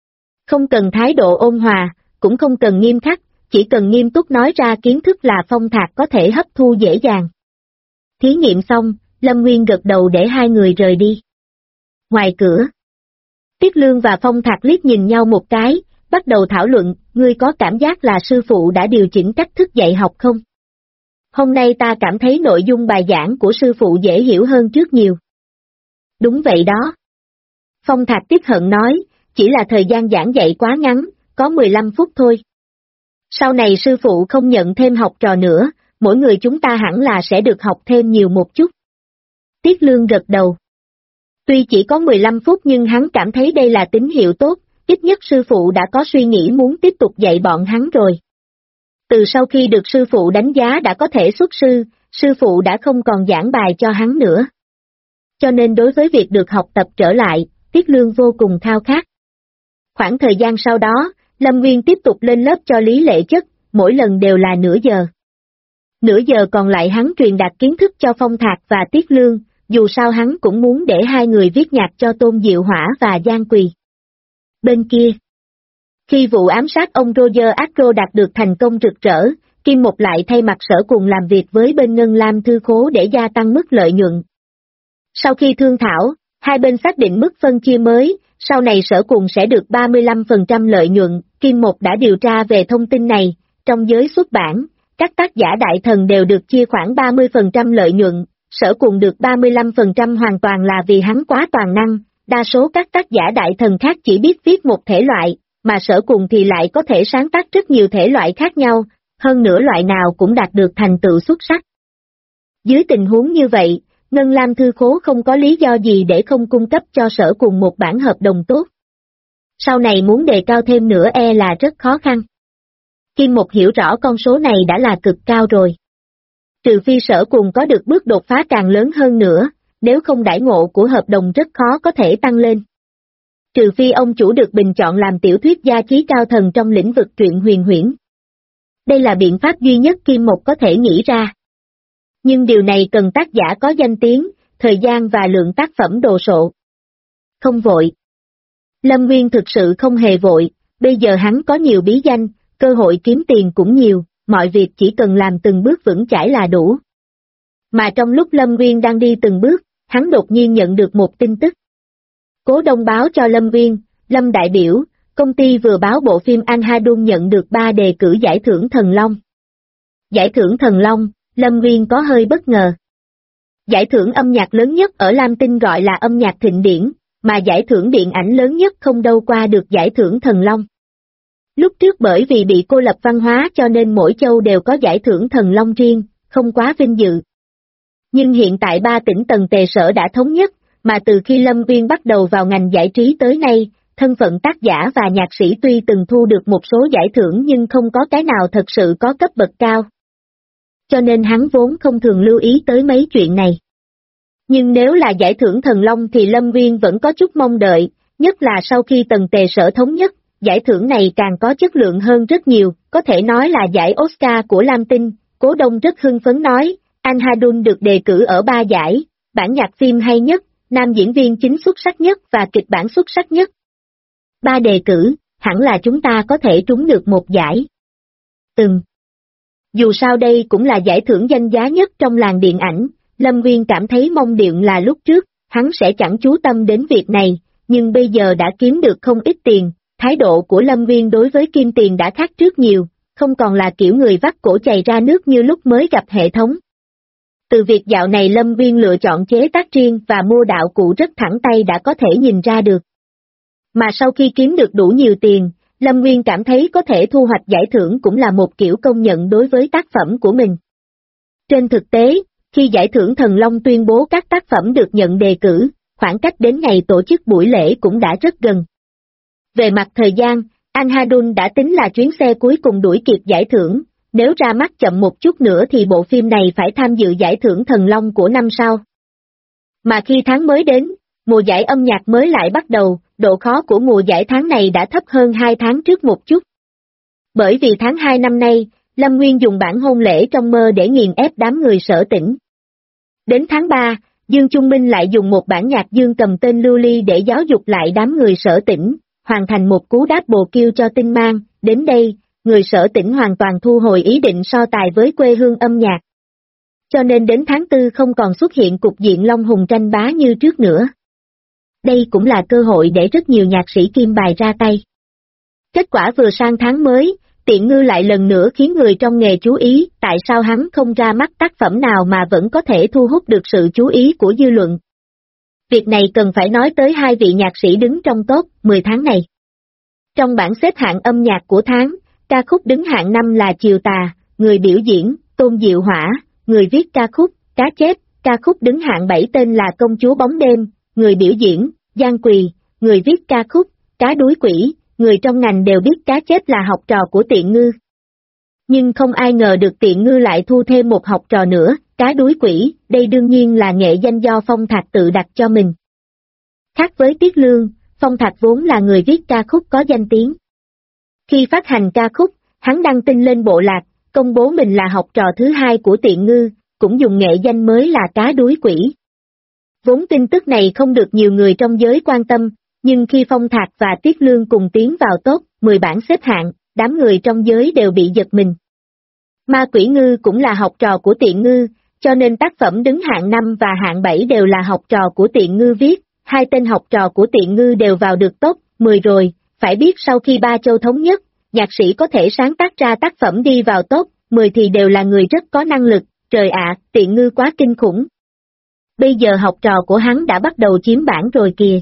Không cần thái độ ôn hòa, cũng không cần nghiêm khắc, chỉ cần nghiêm túc nói ra kiến thức là Phong Thạc có thể hấp thu dễ dàng. Thí nghiệm xong, Lâm Nguyên gật đầu để hai người rời đi. Ngoài cửa, Tiết Lương và Phong Thạc liếc nhìn nhau một cái, bắt đầu thảo luận, ngươi có cảm giác là sư phụ đã điều chỉnh cách thức dạy học không? Hôm nay ta cảm thấy nội dung bài giảng của sư phụ dễ hiểu hơn trước nhiều. Đúng vậy đó. Phong Thạc tiếc hận nói, chỉ là thời gian giảng dạy quá ngắn, có 15 phút thôi. Sau này sư phụ không nhận thêm học trò nữa, mỗi người chúng ta hẳn là sẽ được học thêm nhiều một chút. Tiết Lương gật đầu. Tuy chỉ có 15 phút nhưng hắn cảm thấy đây là tín hiệu tốt, ít nhất sư phụ đã có suy nghĩ muốn tiếp tục dạy bọn hắn rồi. Từ sau khi được sư phụ đánh giá đã có thể xuất sư, sư phụ đã không còn giảng bài cho hắn nữa. Cho nên đối với việc được học tập trở lại, Tiết Lương vô cùng khao khát. Khoảng thời gian sau đó, Lâm Nguyên tiếp tục lên lớp cho Lý Lệ Chất, mỗi lần đều là nửa giờ. Nửa giờ còn lại hắn truyền đạt kiến thức cho Phong Thạc và Tiết Lương, dù sao hắn cũng muốn để hai người viết nhạc cho Tôn Diệu Hỏa và Giang Quỳ. Bên kia, khi vụ ám sát ông Roger Astro đạt được thành công rực rỡ, Kim Một lại thay mặt Sở Cùng làm việc với bên Ngân Lam Thư Khố để gia tăng mức lợi nhuận. Sau khi thương thảo, hai bên xác định mức phân chia mới, sau này Sở Cùng sẽ được 35% lợi nhuận, Kim Một đã điều tra về thông tin này, trong giới xuất bản, các tác giả đại thần đều được chia khoảng 30% lợi nhuận, Sở Cùng được 35% hoàn toàn là vì hắn quá toàn năng, đa số các tác giả đại thần khác chỉ biết viết một thể loại, mà Sở Cùng thì lại có thể sáng tác rất nhiều thể loại khác nhau, hơn nữa loại nào cũng đạt được thành tựu xuất sắc. Dưới tình huống như vậy, Ngân Lam Thư Khố không có lý do gì để không cung cấp cho Sở Cùng một bản hợp đồng tốt. Sau này muốn đề cao thêm nữa là rất khó khăn. Kim Một hiểu rõ con số này đã là cực cao rồi. Trừ phi Sở Cùng có được bước đột phá càng lớn hơn nữa, nếu không đãi ngộ của hợp đồng rất khó có thể tăng lên. Trừ phi ông chủ được bình chọn làm tiểu thuyết gia chí cao thần trong lĩnh vực truyện huyền huyễn. Đây là biện pháp duy nhất Kim Một có thể nghĩ ra. Nhưng điều này cần tác giả có danh tiếng, thời gian và lượng tác phẩm đồ sộ. Không vội. Lâm Nguyên thực sự không hề vội, bây giờ hắn có nhiều bí danh, cơ hội kiếm tiền cũng nhiều, mọi việc chỉ cần làm từng bước vững chãi là đủ. Mà trong lúc Lâm Nguyên đang đi từng bước, hắn đột nhiên nhận được một tin tức. Cố Đông báo cho Lâm Nguyên, Lâm đại biểu, công ty vừa báo bộ phim Anhadun nhận được 3 đề cử giải thưởng Thần Long. Giải thưởng Thần Long, Lâm Nguyên có hơi bất ngờ. Giải thưởng âm nhạc lớn nhất ở Lam Tinh gọi là âm nhạc thịnh điển, mà giải thưởng điện ảnh lớn nhất không đâu qua được giải thưởng Thần Long. Lúc trước bởi vì bị cô lập văn hóa cho nên mỗi châu đều có giải thưởng Thần Long riêng, không quá vinh dự. Nhưng hiện tại 3 tỉnh Tần Tề Sở đã thống nhất, mà từ khi Lâm Nguyên bắt đầu vào ngành giải trí tới nay, thân phận tác giả và nhạc sĩ tuy từng thu được một số giải thưởng nhưng không có cái nào thật sự có cấp bậc cao. Cho nên hắn vốn không thường lưu ý tới mấy chuyện này. Nhưng nếu là giải thưởng Thần Long thì Lâm Nguyên vẫn có chút mong đợi, nhất là sau khi Tần Tề Sở thống nhất, giải thưởng này càng có chất lượng hơn rất nhiều, có thể nói là giải Oscar của Lam Tinh. Cố Đông rất hưng phấn nói, Anh Hadun được đề cử ở 3 giải, bản nhạc phim hay nhất, nam diễn viên chính xuất sắc nhất và kịch bản xuất sắc nhất. 3 đề cử, hẳn là chúng ta có thể trúng được một giải. Dù sao đây cũng là giải thưởng danh giá nhất trong làng điện ảnh, Lâm Nguyên cảm thấy mong điện là lúc trước, hắn sẽ chẳng chú tâm đến việc này, nhưng bây giờ đã kiếm được không ít tiền, thái độ của Lâm Nguyên đối với kim tiền đã khác trước nhiều, không còn là kiểu người vắt cổ chày ra nước như lúc mới gặp hệ thống. Từ việc dạo này Lâm Nguyên lựa chọn chế tác riêng và mua đạo cụ rất thẳng tay đã có thể nhìn ra được. Mà sau khi kiếm được đủ nhiều tiền, Lâm Nguyên cảm thấy có thể thu hoạch giải thưởng cũng là một kiểu công nhận đối với tác phẩm của mình. Trên thực tế, khi giải thưởng Thần Long tuyên bố các tác phẩm được nhận đề cử, khoảng cách đến ngày tổ chức buổi lễ cũng đã rất gần. Về mặt thời gian, Anh Hadun đã tính là chuyến xe cuối cùng đuổi kịp giải thưởng, nếu ra mắt chậm một chút nữa thì bộ phim này phải tham dự giải thưởng Thần Long của năm sau. Mà khi tháng mới đến, mùa giải âm nhạc mới lại bắt đầu, độ khó của mùa giải tháng này đã thấp hơn 2 tháng trước một chút. Bởi vì tháng 2 năm nay, Lâm Nguyên dùng bản hôn lễ trong mơ để nghiền ép đám người Sở Tỉnh. Đến tháng 3, Dương Trung Minh lại dùng một bản nhạc dương cầm tên Lưu Ly để giáo dục lại đám người Sở Tỉnh, hoàn thành một cú đáp bồ kêu cho Tinh Mang. Đến đây, người Sở Tỉnh hoàn toàn thu hồi ý định so tài với quê hương âm nhạc. Cho nên đến tháng 4 không còn xuất hiện cục diện Long Hùng tranh bá như trước nữa. Đây cũng là cơ hội để rất nhiều nhạc sĩ kim bài ra tay. Kết quả vừa sang tháng mới, Tiện Ngư lại lần nữa khiến người trong nghề chú ý tại sao hắn không ra mắt tác phẩm nào mà vẫn có thể thu hút được sự chú ý của dư luận. Việc này cần phải nói tới 2 vị nhạc sĩ đứng trong top 10 tháng này. Trong bảng xếp hạng âm nhạc của tháng, ca khúc đứng hạng 5 là Chiều Tà, người biểu diễn, Tôn Diệu Hỏa, người viết ca khúc, Cá Chép, ca khúc đứng hạng 7 tên là Công Chúa Bóng Đêm, người biểu diễn, Giang Quỳ, người viết ca khúc, Cá Đuối Quỷ, người trong ngành đều biết Cá Chép là học trò của Tiện Ngư. Nhưng không ai ngờ được Tiện Ngư lại thu thêm một học trò nữa, Cá Đuối Quỷ, đây đương nhiên là nghệ danh do Phong Thạc tự đặt cho mình. Khác với Tiết Lương, Phong Thạc vốn là người viết ca khúc có danh tiếng. Khi phát hành ca khúc, hắn đăng tin lên bộ lạc, công bố mình là học trò thứ 2 của Tiện Ngư, cũng dùng nghệ danh mới là Cá Đuối Quỷ. Vốn tin tức này không được nhiều người trong giới quan tâm, nhưng khi Phong Thạc và Tiết Lương cùng tiến vào top 10 bảng xếp hạng, đám người trong giới đều bị giật mình. Ma Quỷ Ngư cũng là học trò của Tiện Ngư, cho nên tác phẩm đứng hạng 5 và hạng 7 đều là học trò của Tiện Ngư viết, 2 tên học trò của Tiện Ngư đều vào được top 10 rồi, phải biết sau khi Ba Châu thống nhất, nhạc sĩ có thể sáng tác ra tác phẩm đi vào top 10 thì đều là người rất có năng lực, trời ạ, Tiện Ngư quá kinh khủng. Bây giờ học trò của hắn đã bắt đầu chiếm bảng rồi kìa.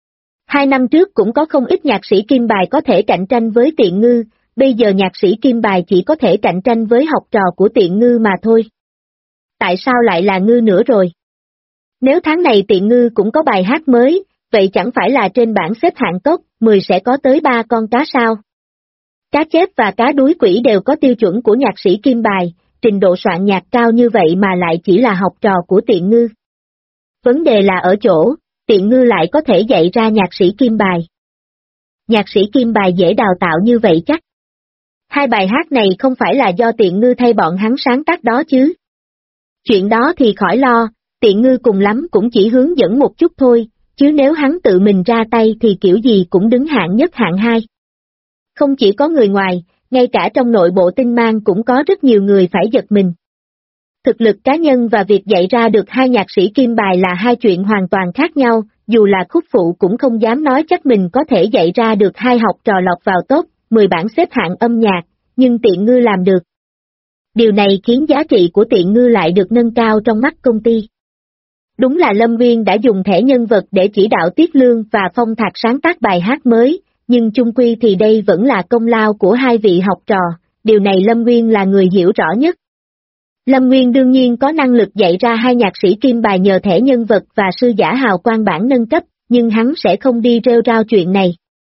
2 năm trước cũng có không ít nhạc sĩ kim bài có thể cạnh tranh với Tiện Ngư, bây giờ nhạc sĩ kim bài chỉ có thể cạnh tranh với học trò của Tiện Ngư mà thôi. Tại sao lại là Ngư nữa rồi? Nếu tháng này Tiện Ngư cũng có bài hát mới, vậy chẳng phải là trên bảng xếp hạng top 10 sẽ có tới 3 con cá sao? Cá Chép và Cá Đuối Quỷ đều có tiêu chuẩn của nhạc sĩ kim bài, trình độ soạn nhạc cao như vậy mà lại chỉ là học trò của Tiện Ngư. Vấn đề là ở chỗ, Tiện Ngư lại có thể dạy ra nhạc sĩ kim bài. Nhạc sĩ kim bài dễ đào tạo như vậy chắc. 2 bài hát này không phải là do Tiện Ngư thay bọn hắn sáng tác đó chứ. Chuyện đó thì khỏi lo, Tiện Ngư cùng lắm cũng chỉ hướng dẫn một chút thôi, chứ nếu hắn tự mình ra tay thì kiểu gì cũng đứng hạng nhất hạng 2. Không chỉ có người ngoài, ngay cả trong nội bộ Tinh Mang cũng có rất nhiều người phải giật mình. Thực lực cá nhân và việc dạy ra được 2 nhạc sĩ kim bài là 2 chuyện hoàn toàn khác nhau, dù là Khúc Phụ cũng không dám nói chắc mình có thể dạy ra được 2 học trò lọt vào top 10 bảng xếp hạng âm nhạc, nhưng Tiện Ngư làm được. Điều này khiến giá trị của Tiện Ngư lại được nâng cao trong mắt công ty. Đúng là Lâm Nguyên đã dùng thẻ nhân vật để chỉ đạo Tiết Lương và Phong Thạc sáng tác bài hát mới, nhưng chung quy thì đây vẫn là công lao của 2 vị học trò, điều này Lâm Nguyên là người hiểu rõ nhất. Lâm Nguyên đương nhiên có năng lực dạy ra 2 nhạc sĩ kim bài nhờ thẻ nhân vật và sư giả hào quang bản nâng cấp, nhưng hắn sẽ không đi rêu rao chuyện này.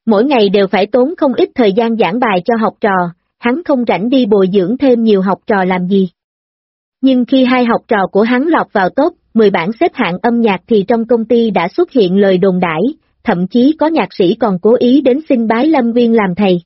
Mỗi ngày đều phải tốn không ít thời gian giảng bài cho học trò, hắn không rảnh đi bồi dưỡng thêm nhiều học trò làm gì. Nhưng khi hai học trò của hắn lọt vào top 10 bảng xếp hạng âm nhạc thì trong công ty đã xuất hiện lời đồn đãi, thậm chí có nhạc sĩ còn cố ý đến xin bái Lâm Nguyên làm thầy.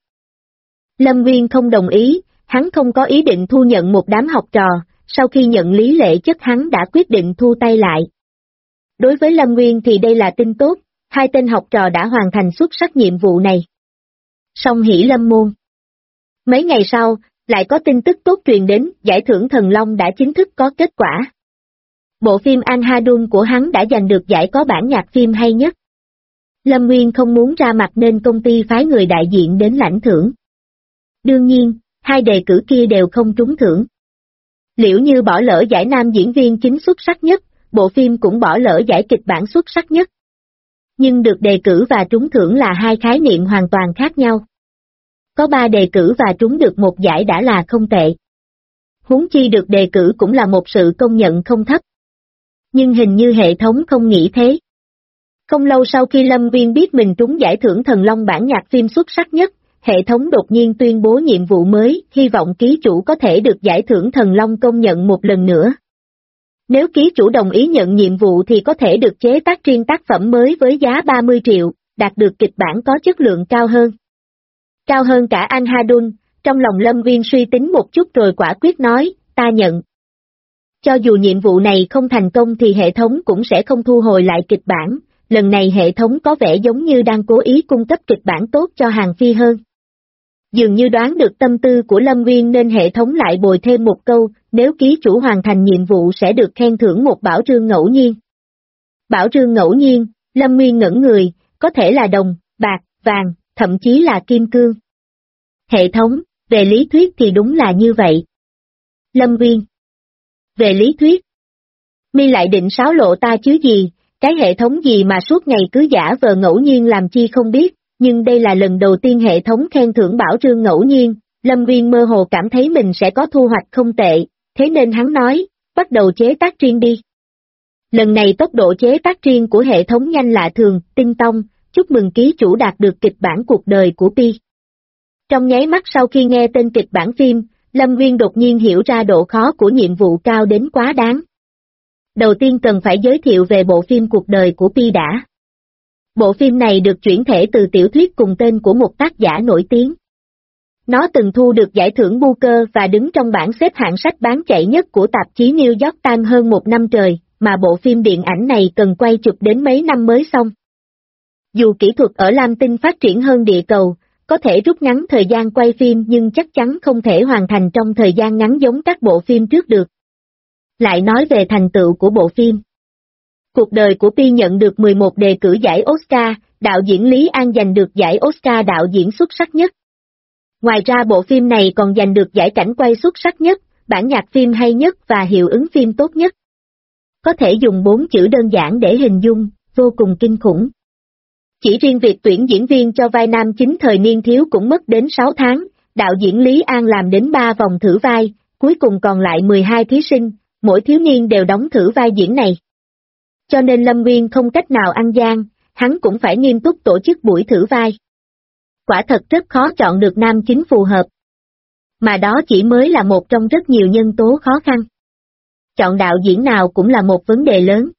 Lâm Nguyên không đồng ý, hắn không có ý định thu nhận một đám học trò, sau khi nhận lý lệ chất hắn đã quyết định thu tay lại. Đối với Lâm Nguyên thì đây là tin tốt, hai tên học trò đã hoàn thành xuất sắc nhiệm vụ này. Song hỷ lâm môn. Mấy ngày sau, lại có tin tức tốt truyền đến, giải thưởng Thần Long đã chính thức có kết quả. Bộ phim Anhadun của hắn đã giành được giải có bản nhạc phim hay nhất. Lâm Nguyên không muốn ra mặt nên công ty phái người đại diện đến lãnh thưởng. Đương nhiên, hai đề cử kia đều không trúng thưởng. Liễu Như bỏ lỡ giải nam diễn viên chính xuất sắc nhất, bộ phim cũng bỏ lỡ giải kịch bản xuất sắc nhất. Nhưng được đề cử và trúng thưởng là hai khái niệm hoàn toàn khác nhau. Có 3 đề cử và trúng được một giải đã là không tệ. Huống chi được đề cử cũng là một sự công nhận không thấp. Nhưng hình như hệ thống không nghĩ thế. Không lâu sau khi Lâm Nguyên biết mình trúng giải thưởng Thần Long bản nhạc phim xuất sắc nhất, hệ thống đột nhiên tuyên bố nhiệm vụ mới, hy vọng ký chủ có thể được giải thưởng Thần Long công nhận một lần nữa. Nếu ký chủ đồng ý nhận nhiệm vụ thì có thể được chế tác riêng tác phẩm mới với giá 30 triệu, đạt được kịch bản có chất lượng cao hơn. Cao hơn cả Anhadun, trong lòng Lâm Nguyên suy tính một chút rồi quả quyết nói, ta nhận. Cho dù nhiệm vụ này không thành công thì hệ thống cũng sẽ không thu hồi lại kịch bản, lần này hệ thống có vẻ giống như đang cố ý cung cấp kịch bản tốt cho Hàn Phi hơn. Dường như đoán được tâm tư của Lâm Nguyên nên hệ thống lại bồi thêm một câu, nếu ký chủ hoàn thành nhiệm vụ sẽ được khen thưởng một bảo trương ngẫu nhiên. Bảo trương ngẫu nhiên, Lâm Nguyên ngẩn người, có thể là đồng, bạc, vàng, thậm chí là kim cương. Hệ thống, về lý thuyết thì đúng là như vậy. Lâm Nguyên. Về lý thuyết. Mi lại định sáo lộ ta chứ gì, cái hệ thống gì mà suốt ngày cứ giả vờ ngẫu nhiên làm chi không biết, nhưng đây là lần đầu tiên hệ thống khen thưởng bảo trương ngẫu nhiên, Lâm Nguyên mơ hồ cảm thấy mình sẽ có thu hoạch không tệ, thế nên hắn nói, bắt đầu chế tác riêng đi. Lần này tốc độ chế tác riêng của hệ thống nhanh lạ thường, tinh tông, chúc mừng ký chủ đạt được kịch bản cuộc đời của Pi. Trong nháy mắt sau khi nghe tên kịch bản phim, Lâm Nguyên đột nhiên hiểu ra độ khó của nhiệm vụ cao đến quá đáng. Đầu tiên cần phải giới thiệu về bộ phim cuộc đời của Pi đã. Bộ phim này được chuyển thể từ tiểu thuyết cùng tên của một tác giả nổi tiếng. Nó từng thu được giải thưởng Booker và đứng trong bảng xếp hạng sách bán chạy nhất của tạp chí New York Times hơn một năm trời, mà bộ phim điện ảnh này cần quay chụp đến mấy năm mới xong. Dù kỹ thuật ở Lam Tinh phát triển hơn địa cầu, có thể rút ngắn thời gian quay phim nhưng chắc chắn không thể hoàn thành trong thời gian ngắn giống các bộ phim trước được. Lại nói về thành tựu của bộ phim. Cuộc đời của Pi nhận được 11 đề cử giải Oscar, đạo diễn Lý An giành được giải Oscar đạo diễn xuất sắc nhất. Ngoài ra bộ phim này còn giành được giải cảnh quay xuất sắc nhất, bản nhạc phim hay nhất và hiệu ứng phim tốt nhất. Có thể dùng 4 chữ đơn giản để hình dung, vô cùng kinh khủng. Chỉ riêng việc tuyển diễn viên cho vai nam chính thời niên thiếu cũng mất đến 6 tháng, đạo diễn Lý An làm đến 3 vòng thử vai, cuối cùng còn lại 12 thí sinh, mỗi thiếu niên đều đóng thử vai diễn này. Cho nên Lâm Nguyên không cách nào ăn gian, hắn cũng phải nghiêm túc tổ chức buổi thử vai. Quả thật rất khó chọn được nam chính phù hợp. Mà đó chỉ mới là một trong rất nhiều nhân tố khó khăn. Chọn đạo diễn nào cũng là một vấn đề lớn.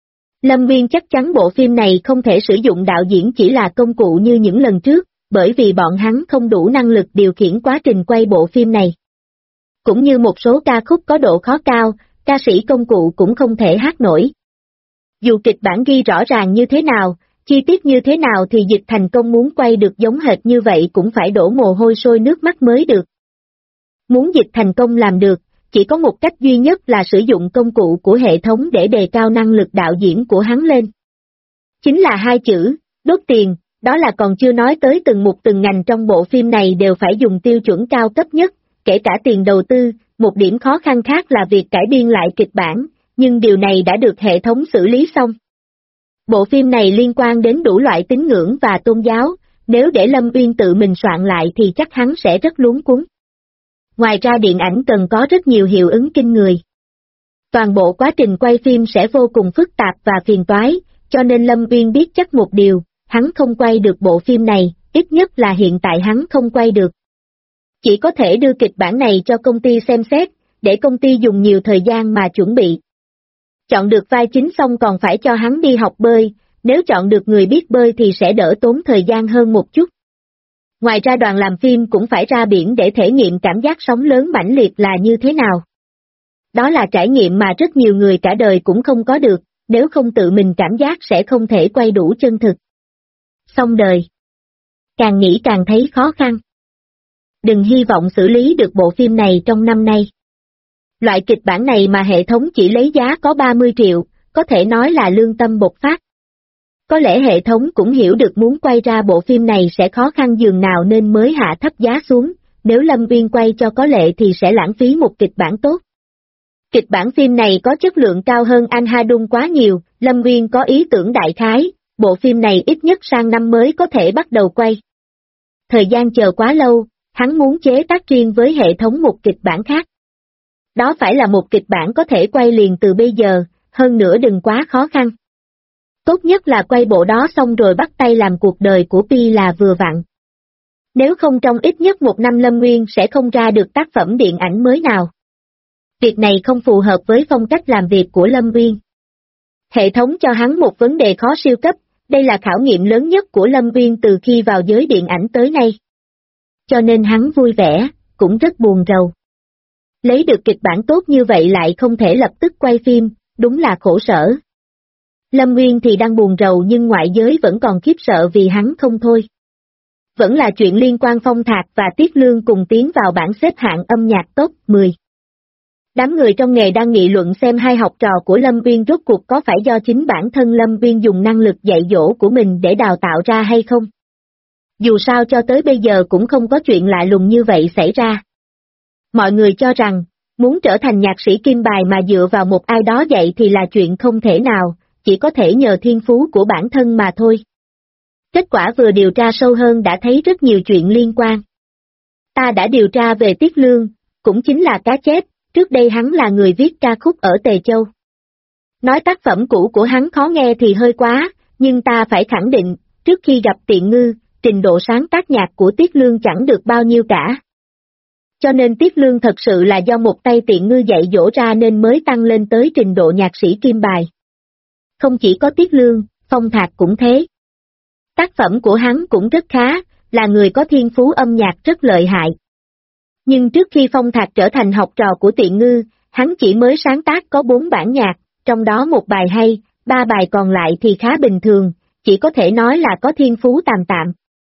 Lâm Nguyên chắc chắn bộ phim này không thể sử dụng đạo diễn chỉ là công cụ như những lần trước, bởi vì bọn hắn không đủ năng lực điều khiển quá trình quay bộ phim này. Cũng như một số ca khúc có độ khó cao, ca sĩ công cụ cũng không thể hát nổi. Dù kịch bản ghi rõ ràng như thế nào, chi tiết như thế nào thì dịch thành công muốn quay được giống hệt như vậy cũng phải đổ mồ hôi sôi nước mắt mới được. Muốn dịch thành công làm được, chỉ có một cách duy nhất là sử dụng công cụ của hệ thống để đề cao năng lực đạo diễn của hắn lên. Chính là 2 chữ, đốt tiền, đó là còn chưa nói tới từng mục từng ngành trong bộ phim này đều phải dùng tiêu chuẩn cao cấp nhất, kể cả tiền đầu tư, một điểm khó khăn khác là việc cải biên lại kịch bản, nhưng điều này đã được hệ thống xử lý xong. Bộ phim này liên quan đến đủ loại tín ngưỡng và tôn giáo, nếu để Lâm Uyên tự mình soạn lại thì chắc hắn sẽ rất luống cuống. Ngoài ra điện ảnh cần có rất nhiều hiệu ứng kinh người. Toàn bộ quá trình quay phim sẽ vô cùng phức tạp và phiền toái, cho nên Lâm Uyên biết chắc một điều, hắn không quay được bộ phim này, ít nhất là hiện tại hắn không quay được. Chỉ có thể đưa kịch bản này cho công ty xem xét, để công ty dùng nhiều thời gian mà chuẩn bị. Chọn được vai chính xong còn phải cho hắn đi học bơi, nếu chọn được người biết bơi thì sẽ đỡ tốn thời gian hơn một chút. Ngoài ra đoàn làm phim cũng phải ra biển để thể nghiệm cảm giác sóng lớn mãnh liệt là như thế nào. Đó là trải nghiệm mà rất nhiều người cả đời cũng không có được, nếu không tự mình cảm giác sẽ không thể quay đủ chân thực. Xong đời. Càng nghĩ càng thấy khó khăn. Đừng hy vọng xử lý được bộ phim này trong năm nay. Loại kịch bản này mà hệ thống chỉ lấy giá có 30 triệu, có thể nói là lương tâm bộc phát. Có lẽ hệ thống cũng hiểu được muốn quay ra bộ phim này sẽ khó khăn dường nào nên mới hạ thấp giá xuống, nếu Lâm Uyên quay cho có lệ thì sẽ lãng phí một kịch bản tốt. Kịch bản phim này có chất lượng cao hơn Anh Ha Đung quá nhiều, Lâm Uyên có ý tưởng đại khái, bộ phim này ít nhất sang năm mới có thể bắt đầu quay. Thời gian chờ quá lâu, hắn muốn chế tác riêng với hệ thống một kịch bản khác. Đó phải là một kịch bản có thể quay liền từ bây giờ, hơn nữa đừng quá khó khăn. Tốt nhất là quay bộ đó xong rồi bắt tay làm cuộc đời của Pi là vừa vặn. Nếu không trong ít nhất một năm Lâm Nguyên sẽ không ra được tác phẩm điện ảnh mới nào. Việc này không phù hợp với phong cách làm việc của Lâm Nguyên. Hệ thống cho hắn một vấn đề khó siêu cấp, đây là khảo nghiệm lớn nhất của Lâm Nguyên từ khi vào giới điện ảnh tới nay. Cho nên hắn vui vẻ, cũng rất buồn rầu. Lấy được kịch bản tốt như vậy lại không thể lập tức quay phim, đúng là khổ sở. Lâm Nguyên thì đang buồn rầu nhưng ngoại giới vẫn còn khiếp sợ vì hắn không thôi. Vẫn là chuyện liên quan Phong Thạc và Tiết Lương cùng tiến vào bảng xếp hạng âm nhạc top 10. Đám người trong nghề đang nghị luận xem hai học trò của Lâm Uyên rốt cuộc có phải do chính bản thân Lâm Uyên dùng năng lực dạy dỗ của mình để đào tạo ra hay không. Dù sao cho tới bây giờ cũng không có chuyện lạ lùng như vậy xảy ra. Mọi người cho rằng, muốn trở thành nhạc sĩ kim bài mà dựa vào một ai đó dạy thì là chuyện không thể nào, chỉ có thể nhờ thiên phú của bản thân mà thôi. Kết quả vừa điều tra sâu hơn đã thấy rất nhiều chuyện liên quan. Ta đã điều tra về Tiết Lương, cũng chính là Cá Chép, trước đây hắn là người viết ca khúc ở Tề Châu. Nói tác phẩm cũ của hắn khó nghe thì hơi quá, nhưng ta phải khẳng định, trước khi gặp Tiện Ngư, trình độ sáng tác nhạc của Tiết Lương chẳng được bao nhiêu cả. Cho nên Tiết Lương thật sự là do một tay Tiện Ngư dạy dỗ ra nên mới tăng lên tới trình độ nhạc sĩ kim bài. Không chỉ có Tiết Lương, Phong Thạc cũng thế. Tác phẩm của hắn cũng rất khá, là người có thiên phú âm nhạc rất lợi hại. Nhưng trước khi Phong Thạc trở thành học trò của Tiện Ngư, hắn chỉ mới sáng tác có 4 bản nhạc, trong đó một bài hay, 3 bài còn lại thì khá bình thường, chỉ có thể nói là có thiên phú tạm tạm.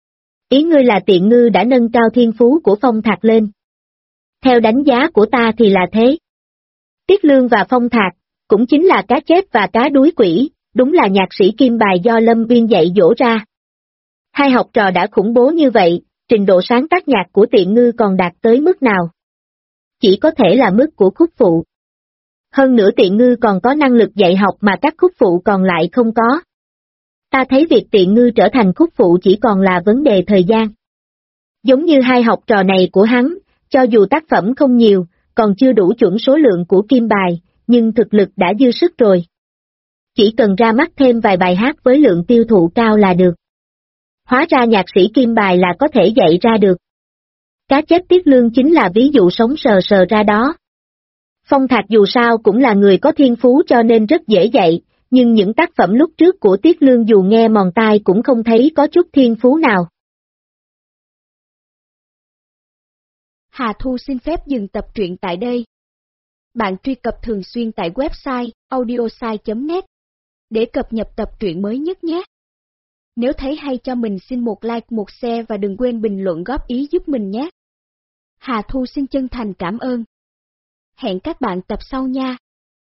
Ý ngươi là Tiện Ngư đã nâng cao thiên phú của Phong Thạc lên. Theo đánh giá của ta thì là thế. Tiết Lương và Phong Thạc, cũng chính là Cá Chép và Cá Đuối Quỷ, đúng là nhạc sĩ kim bài do Lâm Uyên dạy dỗ ra. Hai học trò đã khủng bố như vậy, trình độ sáng tác nhạc của Tiện Ngư còn đạt tới mức nào? Chỉ có thể là mức của khúc phụ. Hơn nữa Tiện Ngư còn có năng lực dạy học mà các khúc phụ còn lại không có. Ta thấy việc Tiện Ngư trở thành khúc phụ chỉ còn là vấn đề thời gian. Giống như hai học trò này của hắn, cho dù tác phẩm không nhiều, còn chưa đủ chuẩn số lượng của kim bài, nhưng thực lực đã dư sức rồi. Chỉ cần ra mắt thêm vài bài hát với lượng tiêu thụ cao là được. Hóa ra nhạc sĩ kim bài là có thể dạy ra được. Cá Chép Tiết Lương chính là ví dụ sống sờ sờ ra đó. Phong Thạc dù sao cũng là người có thiên phú cho nên rất dễ dạy, nhưng những tác phẩm lúc trước của Tiết Lương dù nghe mòn tai cũng không thấy có chút thiên phú nào. Hà Thu xin phép dừng tập truyện tại đây. Bạn truy cập thường xuyên tại website audiosai.net để cập nhật tập truyện mới nhất nhé. Nếu thấy hay cho mình xin một like, một share và đừng quên bình luận góp ý giúp mình nhé. Hà Thu xin chân thành cảm ơn. Hẹn các bạn tập sau nha.